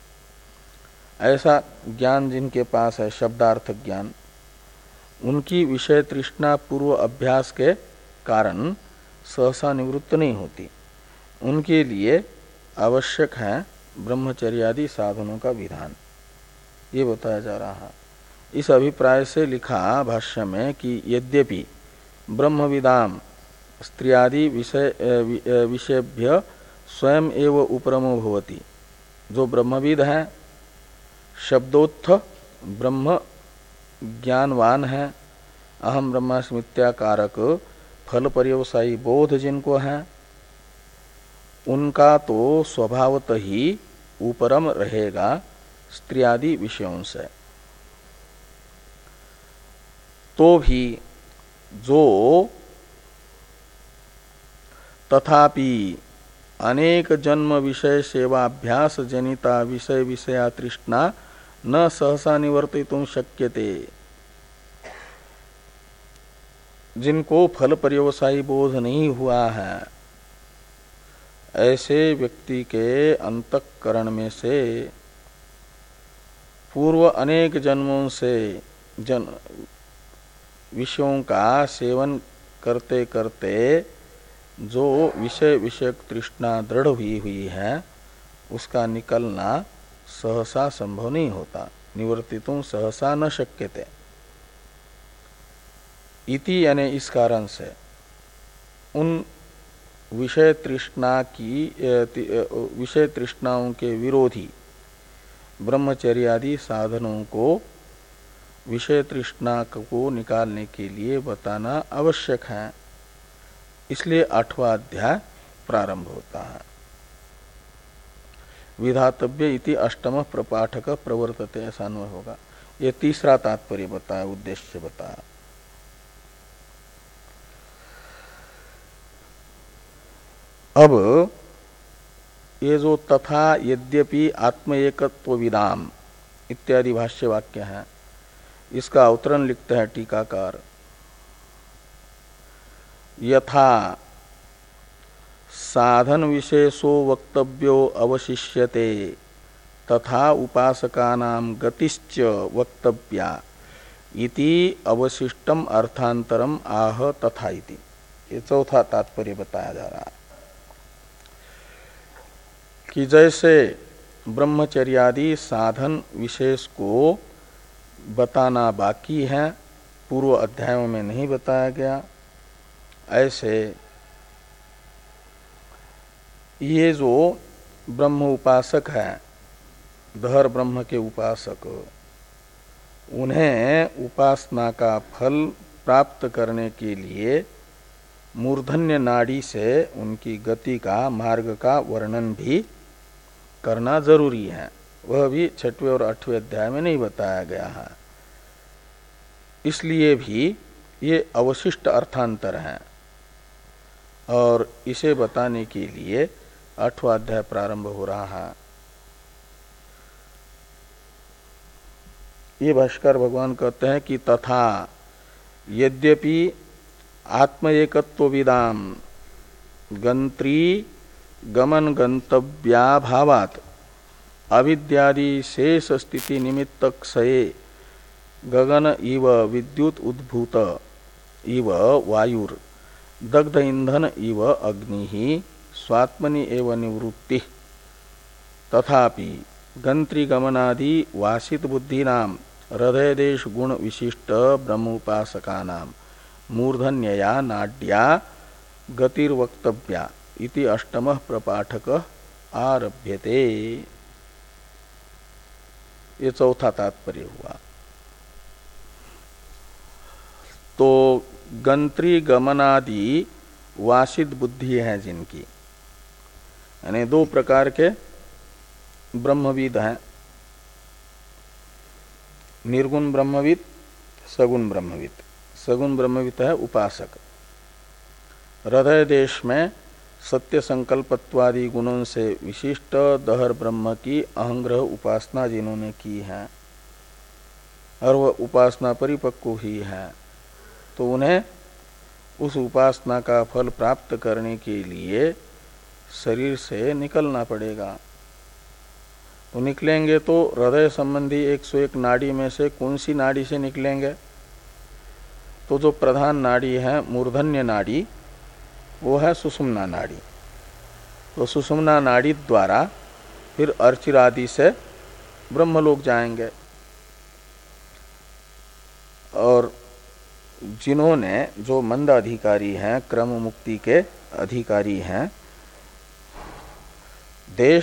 ऐसा ज्ञान जिनके पास है, शब्दार्थ ज्ञान, उनकी विषय तृष्णा पूर्व अभ्यास के कारण सहसा निवृत्त नहीं होती। उनके लिए आवश्यक है ब्रह्मचर्यादि साधनों का विधान, ये बताया जा रहा है। इस अभिप्राय से लिखा भाष्य में कि यद्यपि ब्रह्मविदाम स्त्रियादि विषय विषयभ्य स्वयं एव उपरमो भवति, जो ब्रह्मविद है, शब्दोत्थ ब्रह्म ज्ञानवान है, अहम ब्रह्मास्मित्याकारक फल पर्यवसायी बोध जिनको है, उनका तो स्वभावत ही उपरम रहेगा स्त्रियादि विषयों से। तो भी जो तथापि अनेक जन्म विषय सेवाभ्यास जनिता विषय विषया तृष्णा न सहसा निवर्तितुं शक्यते, जिनको फल पर्यवसायी बोध नहीं हुआ है, ऐसे व्यक्ति के अंतःकरण में से पूर्व अनेक जन्मों से जन विषयों का सेवन करते करते जो विषय विषयक तृष्णा दृढ़ हुई हुई है, उसका निकलना सहसा संभव नहीं होता। निवर्तितुं सहसा न शक्यते इति, यानी इस कारण से उन विषय तृष्णा की विषय तृष्णाओं के विरोधी ब्रह्मचर्यादि साधनों को विषय तृष्णा को निकालने के लिए बताना आवश्यक है। इसलिए आठवां अध्याय प्रारंभ होता है। विधातव्य इति अष्टम प्रपाठक प्रवर्तते, ऐसा अन्वय होगा। ये तीसरा तात्पर्य बताया, उद्देश्य बताया। अब ये जो तथा यद्यपि आत्म एकत्व विदाम इत्यादि भाष्य वाक्य है, इसका अवतरण लिखते हैं टीकाकार। यथा साधन विशेषो वक्तव्यो अवशिष्यते तथा उपासकानां गतिश्च वक्तव्या इति अवशिष्टम अर्थांतरम आह तथा इति। ये चौथा तात्पर्य बताया जा रहा है कि जैसे ब्रह्मचर्यादि साधन विशेष को बताना बाकी है, पूर्व अध्यायों में नहीं बताया गया, ऐसे ये जो ब्रह्म उपासक है, दहर ब्रह्म के उपासक, उन्हें उपासना का फल प्राप्त करने के लिए मूर्धन्य नाड़ी से उनकी गति का, मार्ग का वर्णन भी करना जरूरी है। वह भी छठवें और आठवें अध्याय में नहीं बताया गया है, इसलिए भी ये अवशिष्ट अर्थांतर है और इसे बताने के लिए आठवां अध्याय प्रारंभ हो रहा है। ये भाष्कर भगवान कहते हैं कि तथा यद्यपि आत्म एकत्व विदाम गंत्री गमन गंतव्या भावात अविद्यादि शेष स्थिति निमित्तक सये गगन इव विद्युत उद्भूत इव वायुर दग्ध ईंधन इव अग्नि स्वात्मनि एव निवृत्ति तथापि गंत्री गमनादि वासित बुद्धिनाम हृदय देश गुण विशिष्ट ब्रह्मोपासकानाम मूर्धन्यया नाड्या गतिर्वक्तव्या इति अष्टमः प्रपाठक आरभ्यते। ये चौथा तात्पर्य हुआ। तो गंत्री गमनादि वासित बुद्धि है जिनकी, यानी दो प्रकार के ब्रह्मविद हैं, निर्गुण ब्रह्मविद, सगुण ब्रह्मविद। सगुण ब्रह्मविद है उपासक, हृदय देश में सत्य संकल्पत्वादि गुणों से विशिष्ट दहर ब्रह्म की अहंग्रह उपासना जिन्होंने की है और वह उपासना परिपक्व ही है, तो उन्हें उस उपासना का फल प्राप्त करने के लिए शरीर से निकलना पड़ेगा। तो निकलेंगे तो हृदय संबंधी एक सौ एक नाड़ी में से कौन सी नाड़ी से निकलेंगे? तो जो प्रधान नाड़ी है मूर्धन्य नाड़ी, वो है सुषुम्ना नाड़ी। तो सुषुम्ना नाड़ी द्वारा फिर अर्चिरादि से ब्रह्मलोक जाएंगे। और जिन्होंने, जो मंद अधिकारी हैं, क्रम मुक्ति के अधिकारी हैं, देश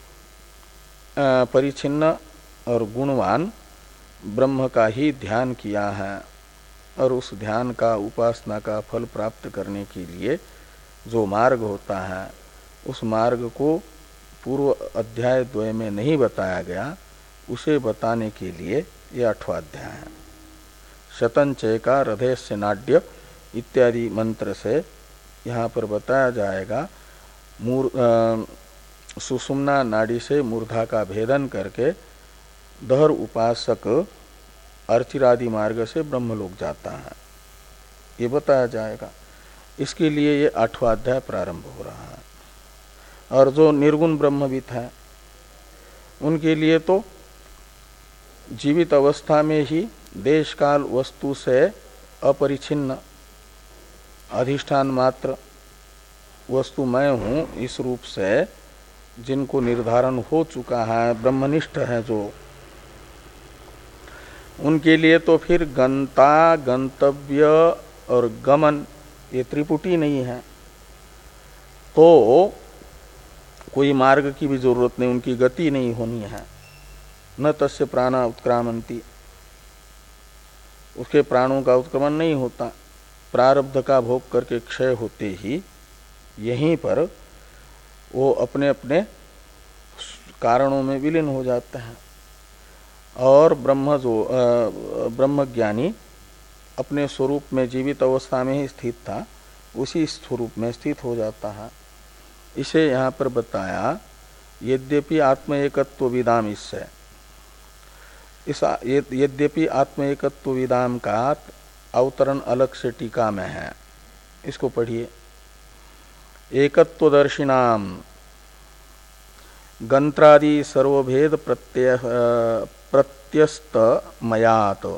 परिचिन्न और गुणवान ब्रह्म का ही ध्यान किया है, और उस ध्यान का उपासना का फल प्राप्त करने के लिए जो मार्ग होता है उस मार्ग को पूर्व अध्याय द्वय में नहीं बताया गया, उसे बताने के लिए यह आठवां अध्याय है। शतंचय का हृदयस्य नाड्य इत्यादि मंत्र से यहाँ पर बताया जाएगा मूर सुषुम्ना नाड़ी से मूर्धा का भेदन करके दहर उपासक अर्चिरादि मार्ग से ब्रह्मलोक जाता है, ये बताया जाएगा। इसके लिए ये आठवां अध्याय प्रारंभ हो रहा है। और जो निर्गुण ब्रह्मविद है उनके लिए तो जीवित अवस्था में ही देश काल वस्तु से अपरिछिन्न अधिष्ठान मात्र वस्तु मैं हूँ इस रूप से जिनको निर्धारण हो चुका है, ब्रह्मनिष्ठ है जो, उनके लिए तो फिर गंता, गंतव्य और गमन ये त्रिपुटी नहीं है, तो कोई मार्ग की भी जरूरत नहीं, उनकी गति नहीं होनी है। न तस्य प्राणा उत्क्रामंती, उसके प्राणों का उत्क्रमण नहीं होता। प्रारब्ध का भोग करके क्षय होते ही यहीं पर वो अपने अपने कारणों में विलीन हो जाते हैं, और ब्रह्म जो ब्रह्मज्ञानी अपने स्वरूप में जीवित अवस्था में ही स्थित था उसी स्वरूप में स्थित हो जाता है। इसे यहाँ पर बताया यद्यपि आत्म एकत्व विदाम, इससे इस यद्यपि आत्म एकत्व विदाम का अवतरण अलग से टीका में है, इसको पढ़िए। एकत्वदर्शिनाम गंत्रादि सर्वभेद प्रत्यय प्रत्यस्त मयात,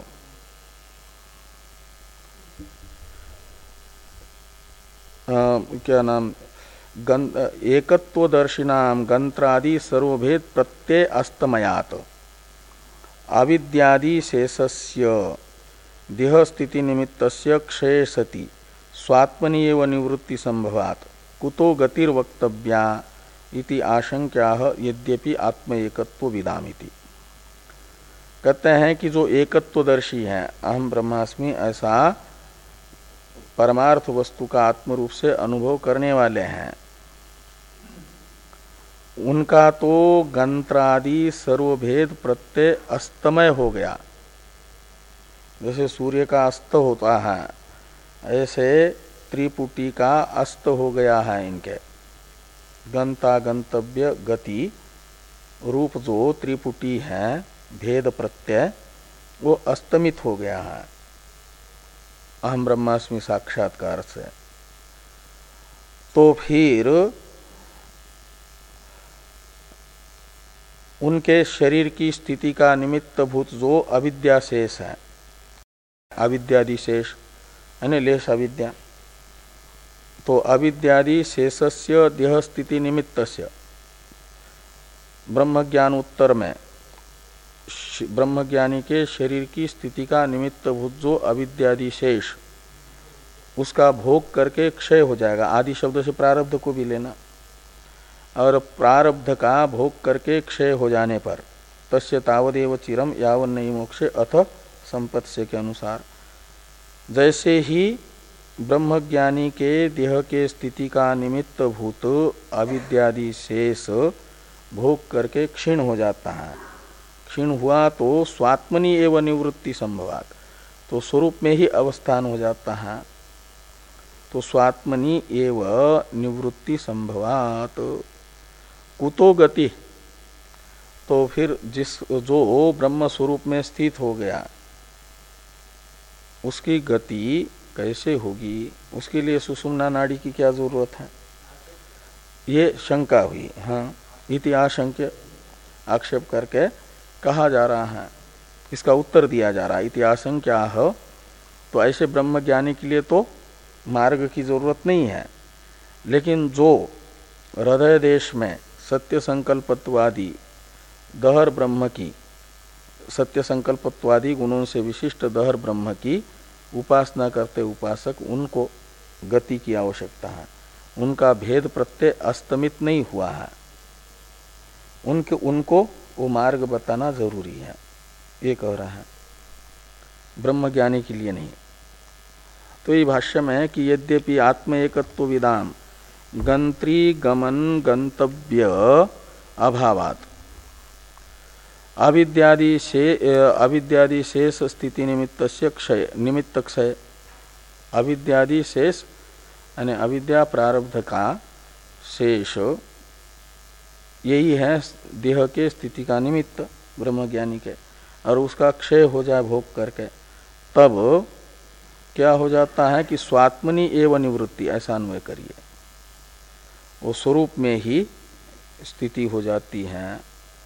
क्या नाम, एकत्वदर्शिनाम गंत्रादि सर्वभेद प्रत्यय अस्तमयात अविद्यादि शेषस्य देह स्थिति निमित्तस्य क्षय सति स्वात्मनि एव निवृत्ति संभवात कुतो गतिर्वक्तव्या इति आशंक्याः यद्यपि आत्म एकत्व विदामिति। कहते हैं कि जो एकत्वदर्शी हैं, अहम ब्रह्मास्मि ऐसा परमार्थ वस्तु का आत्म रूप से अनुभव करने वाले हैं, उनका तो गंत्रादि सर्वभेद प्रत्यय अस्तमय हो गया। जैसे सूर्य का अस्त होता है ऐसे त्रिपुटी का अस्त हो गया है। इनके गंता गंतव्य गति रूप जो त्रिपुटी है भेद प्रत्यय वो अस्तमित हो गया है अहम ब्रह्मास्मि साक्षात्कार से। तो फिर उनके शरीर की स्थिति का निमित्त भूत जो अविद्या शेष है, अविद्यादि शेष यानी लेश अविद्या, तो अविद्यादि शेषस्य देह स्थिति निमित्तस्य ब्रह्मज्ञान उत्तर में ब्रह्मज्ञानी के शरीर की स्थिति का निमित्त भूत जो अविद्यादि शेष उसका भोग करके क्षय हो जाएगा। आदि शब्द से प्रारब्ध को भी लेना, और प्रारब्ध का भोग करके क्षय हो जाने पर तस्य तावदेव चिरम यावन नहीं मोक्षे अथ संपत्स्य के अनुसार, जैसे ही ब्रह्मज्ञानी के देह के स्थिति का निमित्त भूत अविद्यादि शेष भोग करके क्षीण हो जाता है, क्षीण हुआ तो स्वात्मनि एवं निवृत्ति संभवात, तो स्वरूप में ही अवस्थान हो जाता है, तो स्वात्मनि एवं निवृत्ति संभवात कुतो गति, तो फिर जिस जो ब्रह्म स्वरूप में स्थित हो गया उसकी गति कैसे होगी, उसके लिए सुषुम्ना नाड़ी की क्या जरूरत है, ये शंका हुई। हाँ, इति आशंक्य आक्षेप करके कहा जा रहा है, इसका उत्तर दिया जा रहा है। इति आशंक्याः, तो ऐसे ब्रह्मज्ञानी के लिए तो मार्ग की जरूरत नहीं है, लेकिन जो हृदय देश में सत्य संकल्पत्वादि दहर ब्रह्म की सत्य संकल्पत्वादि गुणों से विशिष्ट दहर ब्रह्म की उपासना करते उपासक, उनको गति की आवश्यकता है। उनका भेद प्रत्यय अस्तमित नहीं हुआ है, उनके उनको वो मार्ग बताना जरूरी है, ये कह रहा है, ब्रह्मज्ञानी के लिए नहीं। तो ये भाष्य में है कि यद्यपि आत्म एकत्व विदाम गंत्री गमन गंतव्य अभावात अविद्यादि से अविद्यादि शेष स्थिति निमित्तस्य क्षय निमित्त क्षय, अविद्यादि शेष यानी अविद्या प्रारब्ध का शेष यही है देह के स्थिति का निमित्त ब्रह्मज्ञानी के, और उसका क्षय हो जाए भोग करके, तब क्या हो जाता है कि स्वात्मनि एवं निवृत्ति, ऐसा अन्वय करिए, वो स्वरूप में ही स्थिति हो जाती है।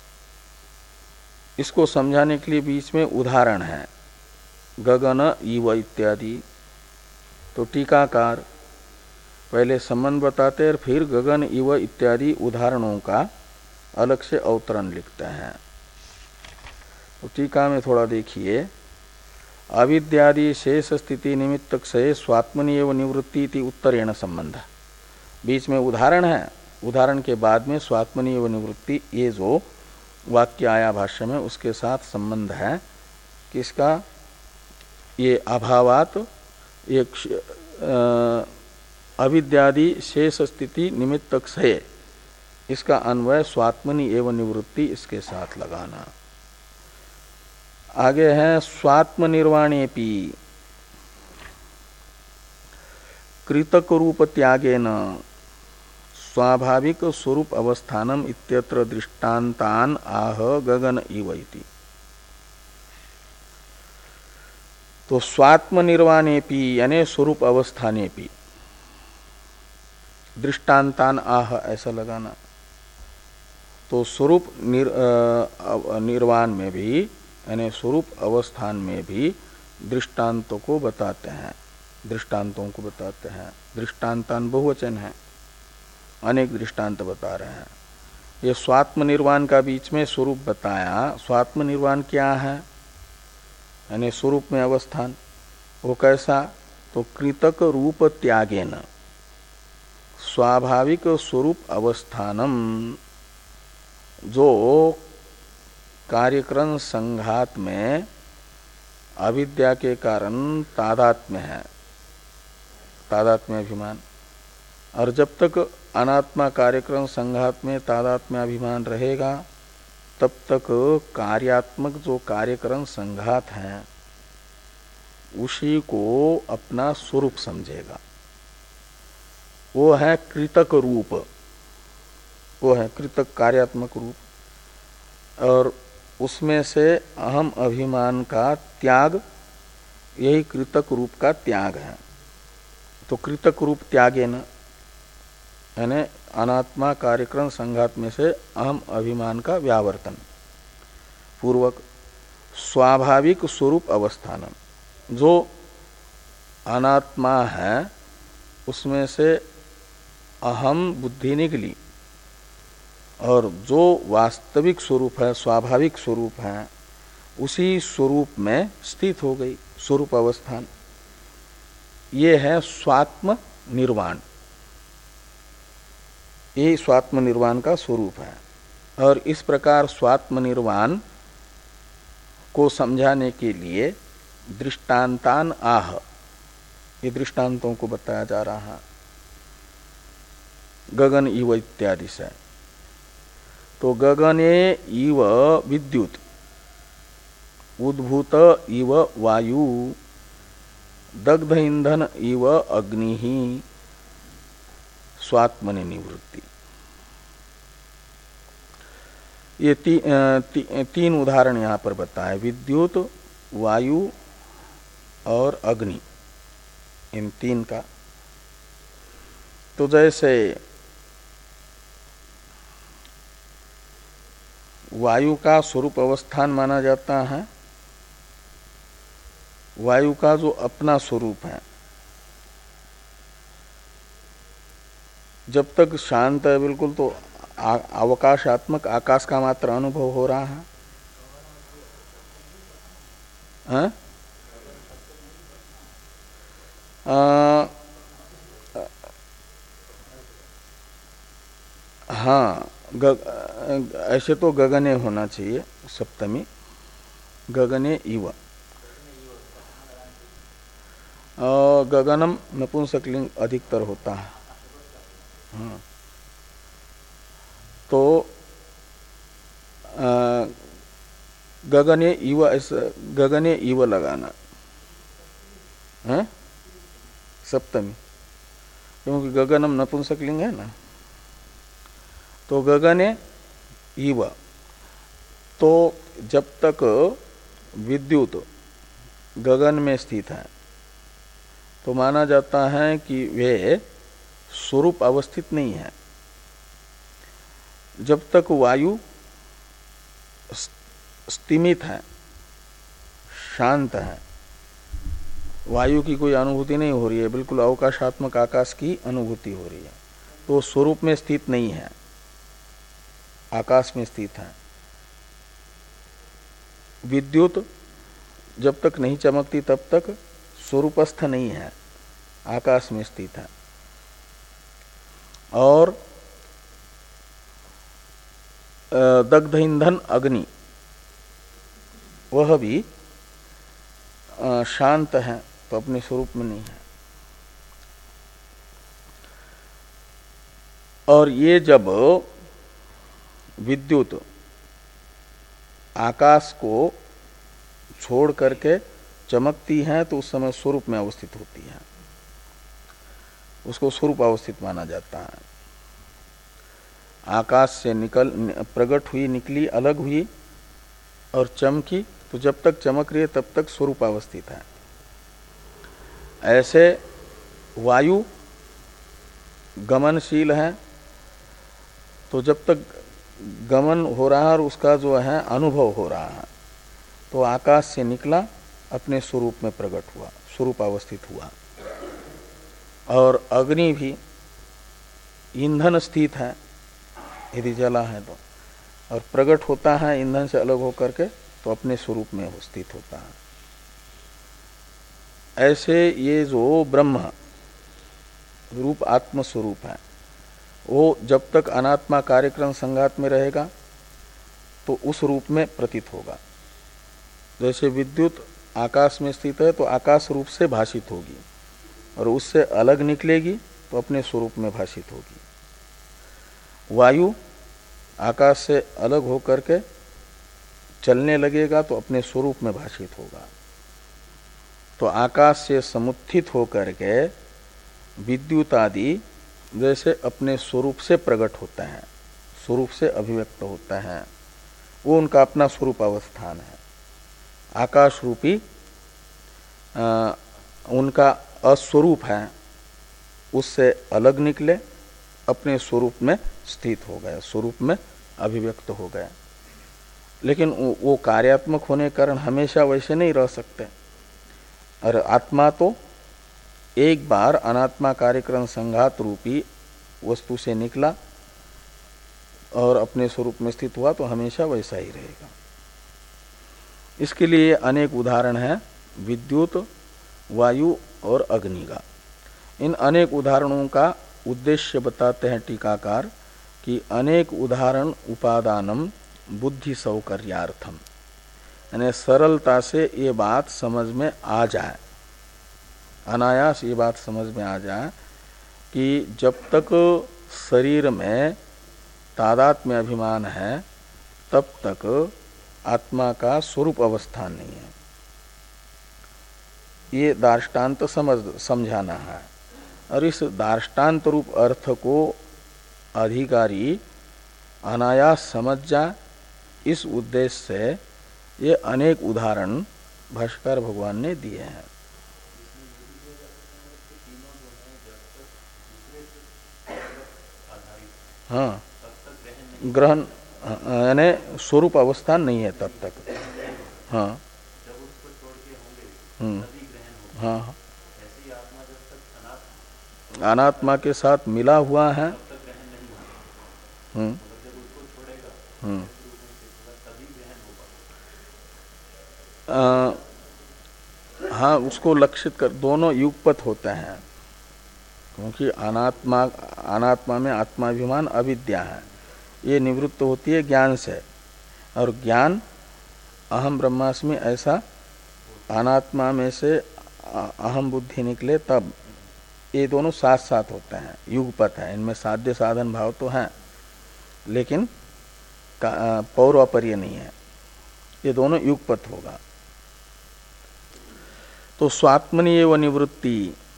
इसको समझाने के लिए बीच में उदाहरण है, गगन इव इत्यादि। तो टीकाकार पहले संबंध बताते और फिर गगन इव इत्यादि उदाहरणों का अलग से अवतरण लिखते हैं। तो टीका में थोड़ा देखिए, अविद्यादि शेष स्थिति निमित्त से स्वात्मनि एवं निवृत्ति इति उत्तरेण संबंध, बीच में उदाहरण है, उदाहरण के बाद में स्वात्मनि एवं निवृत्ति, ये जो वाक्य आया भाष्य में उसके साथ संबंध है। किसका? ये अभावात एक अविद्यादि शेष स्थिति निमित्त से, इसका अन्वय स्वात्मनि एवं निवृत्ति इसके साथ लगाना। आगे है स्वात्म निर्वाणेपि कृतक रूप त्यागेन स्वाभाविक स्वरूप अवस्थानम इत्यत्र दृष्टान्तान आह गगन इव इति। तो स्वात्म निर्वाणेपि यानी स्वरूप अवस्थानेपि दृष्टान्तान आह ऐसा लगाना। तो स्वरूप निर, आ, निर्वाण में भी यानी स्वरूप अवस्थान में भी दृष्टांतों को बताते हैं, दृष्टांतों को बताते हैं। दृष्टान्तान बहुवचन है, अनेक दृष्टांत बता रहे हैं। ये स्वात्म निर्वाण का बीच में स्वरूप बताया। स्वात्म निर्वाण क्या है? यानी स्वरूप में अवस्थान, वो कैसा? तो कृतक रूप त्यागेन स्वाभाविक स्वरूप अवस्थानम, जो कार्यक्रम संघात में अविद्या के कारण तादात्म्य है, तादात्म्य अभिमान, और जब तक अनात्मा कार्यक्रम संघात में तादात्म्य अभिमान रहेगा तब तक कार्यात्मक जो कार्यक्रम संघात है उसी को अपना स्वरूप समझेगा। वो है कृतक रूप, वो है कृतक कार्यात्मक रूप, और उसमें से अहम अभिमान का त्याग, यही कृतक रूप का त्याग है। तो कृतक रूप त्यागे न, यानी अनात्मा कार्यक्रम संघात में से अहम अभिमान का व्यावर्तन पूर्वक स्वाभाविक स्वरूप अवस्थान, जो अनात्मा है उसमें से अहम बुद्धि निकली और जो वास्तविक स्वरूप है, स्वाभाविक स्वरूप है, उसी स्वरूप में स्थित हो गई, स्वरूप अवस्थान। ये है स्वात्म निर्वाण, ये स्वात्म निर्वाण का स्वरूप है। और इस प्रकार स्वात्म निर्वाण को समझाने के लिए दृष्टांतान आह, ये दृष्टांतों को बताया जा रहा है गगन इव इत्यादि से। तो गगने इव विद्युत, उद्भूत इव वायु, दग्ध ईंधन इव अग्नि ही स्वात्मनि निवृत्ति। ये ती, ती, तीन उदाहरण यहाँ पर बताए, विद्युत, वायु और अग्नि, इन तीन का। तो जैसे वायु का स्वरूप अवस्थान माना जाता है, वायु का जो अपना स्वरूप है, जब तक शांत है बिल्कुल तो अवकाशात्मक आकाश का मात्र अनुभव हो रहा है, है? आ, हाँ, ऐसे तो गगने होना चाहिए सप्तमी, गगने इव। गगनम नपुंसकलिंग अधिकतर होता है। हाँ। तो आ, गगने इव, ऐसा गगने इव लगाना है सप्तमी, क्योंकि गगनम नपुंसकलिंग है ना। तो गगने इव, तो जब तक विद्युत गगन में स्थित है तो माना जाता है कि वे स्वरूप अवस्थित नहीं है। जब तक वायु स्तिमित है, शांत है, वायु की कोई अनुभूति नहीं हो रही है, बिल्कुल अवकाशात्मक आकाश की अनुभूति हो रही है, तो स्वरूप में स्थित नहीं है, आकाश में स्थित है। विद्युत जब तक नहीं चमकती तब तक स्वरूपस्थ नहीं है, आकाश में स्थित है। और दग्ध ईंधन अग्नि, वह भी शांत है, तो अपने स्वरूप में नहीं है। और ये जब विद्युत आकाश को छोड़ करके चमकती है तो उस समय स्वरूप में अवस्थित होती है, उसको स्वरूप अवस्थित माना जाता है। आकाश से निकल प्रकट हुई, निकली, अलग हुई और चमकी, तो जब तक चमक रही है तब तक स्वरूप अवस्थित है। ऐसे वायु गमनशील है, तो जब तक गमन हो रहा है और उसका जो है अनुभव हो रहा है, तो आकाश से निकला, अपने स्वरूप में प्रकट हुआ, स्वरूप अवस्थित हुआ। और अग्नि भी ईंधन स्थित है यदि जला है तो, और प्रकट होता है ईंधन से अलग होकर के, तो अपने स्वरूप में स्थित होता है। ऐसे ये जो ब्रह्म रूप आत्म स्वरूप है, वो जब तक अनात्मा कार्यक्रम संघात में रहेगा तो उस रूप में प्रतीत होगा। जैसे विद्युत आकाश में स्थित है तो आकाश रूप से भाषित होगी, और उससे अलग निकलेगी तो अपने स्वरूप में भाषित होगी। वायु आकाश से अलग होकर के चलने लगेगा तो अपने स्वरूप में भाषित होगा। तो आकाश से समुत्थित होकर के विद्युत आदि जैसे अपने स्वरूप से प्रकट होता है, स्वरूप से अभिव्यक्त होता है, वो उनका अपना स्वरूप अवस्थान है। आकाश रूपी आ, उनका अस्वरूप है, उससे अलग निकले, अपने स्वरूप में स्थित हो गए, स्वरूप में अभिव्यक्त हो गए। लेकिन वो कार्यात्मक होने के कारण हमेशा वैसे नहीं रह सकते। और आत्मा तो एक बार अनात्मा कार्यक्रम संघात रूपी वस्तु से निकला और अपने स्वरूप में स्थित हुआ तो हमेशा वैसा ही रहेगा। इसके लिए अनेक उदाहरण हैं विद्युत, वायु और अग्नि का। इन अनेक उदाहरणों का उद्देश्य बताते हैं टीकाकार कि अनेक उदाहरण उपादानम बुद्धि सौकर्यार्थम, यानी सरलता से ये बात समझ में आ जाए, अनायास ये बात समझ में आ जाए कि जब तक शरीर में तादात्म्य अभिमान है तब तक आत्मा का स्वरूप अवस्थान नहीं है। ये दार्ष्टान्त समझ समझाना है। और इस दार्ष्टान्त रूप अर्थ को अधिकारी अनायास समझ जाए, इस उद्देश्य से ये अनेक उदाहरण भाष्यकार भगवान ने दिए हैं। हाँ, ग्रहण यानी स्वरूप अवस्थान नहीं है तब तक। हाँ हम्म हाँ, अनात्मा के साथ मिला हुआ है। हम्म हम्म आ, हाँ, उसको लक्षित कर, दोनों युगपत होते हैं, क्योंकि अनात्मा अनात्मा में आत्माभिमान अविद्या है, ये निवृत्त होती है ज्ञान से, और ज्ञान अहम ब्रह्मास्मि ऐसा अनात्मा में से अहम बुद्धि निकले तब, ये दोनों साथ साथ होते हैं, युगपथ है, इनमें साध्य साधन भाव तो है लेकिन पौर्वापर्य नहीं है, ये दोनों युगपथ होगा। तो स्वात्मनि एव निवृत्ति,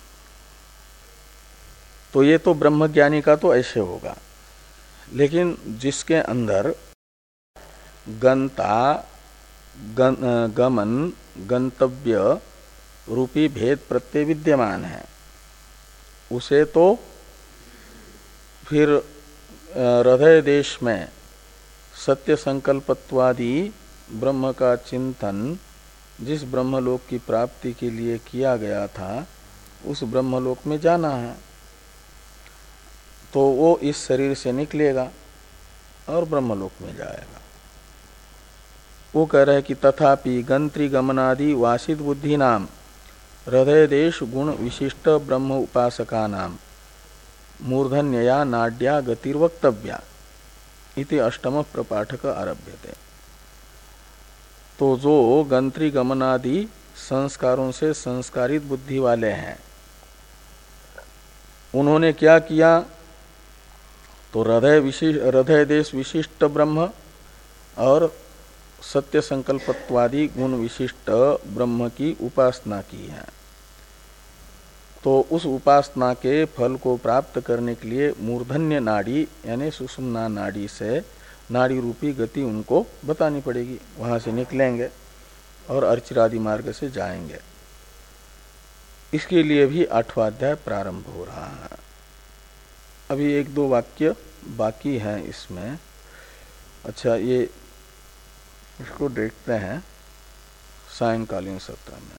तो ये तो ब्रह्मज्ञानी का तो ऐसे होगा, लेकिन जिसके अंदर गंता गन, गमन गंतव्य रूपी भेद प्रत्यय विद्यमान है, उसे तो फिर हृदय देश में सत्य संकल्पत्वादि ब्रह्म का चिंतन जिस ब्रह्मलोक की प्राप्ति के लिए किया गया था उस ब्रह्मलोक में जाना है, तो वो इस शरीर से निकलेगा और ब्रह्मलोक में जाएगा। वो कह रहे हैं कि तथापि गंत्री गमनादि वासित बुद्धि नाम हृदय देश गुण विशिष्ट ब्रह्म उपासका नाम मूर्धन्यया नाड्या गतिर्वक्तव्या इति अष्टम प्रपाठक आरभ्यते। तो जो गंत्री गमनादि संस्कारों से संस्कारित बुद्धि वाले हैं, उन्होंने क्या किया, तो हृदय विशिष्ट हृदय देश विशिष्ट ब्रह्म और सत्य संकल्पत्वादि गुण विशिष्ट ब्रह्म की उपासना की है। तो उस उपासना के फल को प्राप्त करने के लिए मूर्धन्य नाड़ी यानी सुषुम्ना नाड़ी से नाड़ी रूपी गति उनको बतानी पड़ेगी, वहां से निकलेंगे और अर्चिरादि मार्ग से जाएंगे। इसके लिए भी आठवां अध्याय प्रारंभ हो रहा है। अभी एक दो वाक्य बाकी हैं इसमें। अच्छा, ये इसको देखते हैं सायंकालीन सत्र में।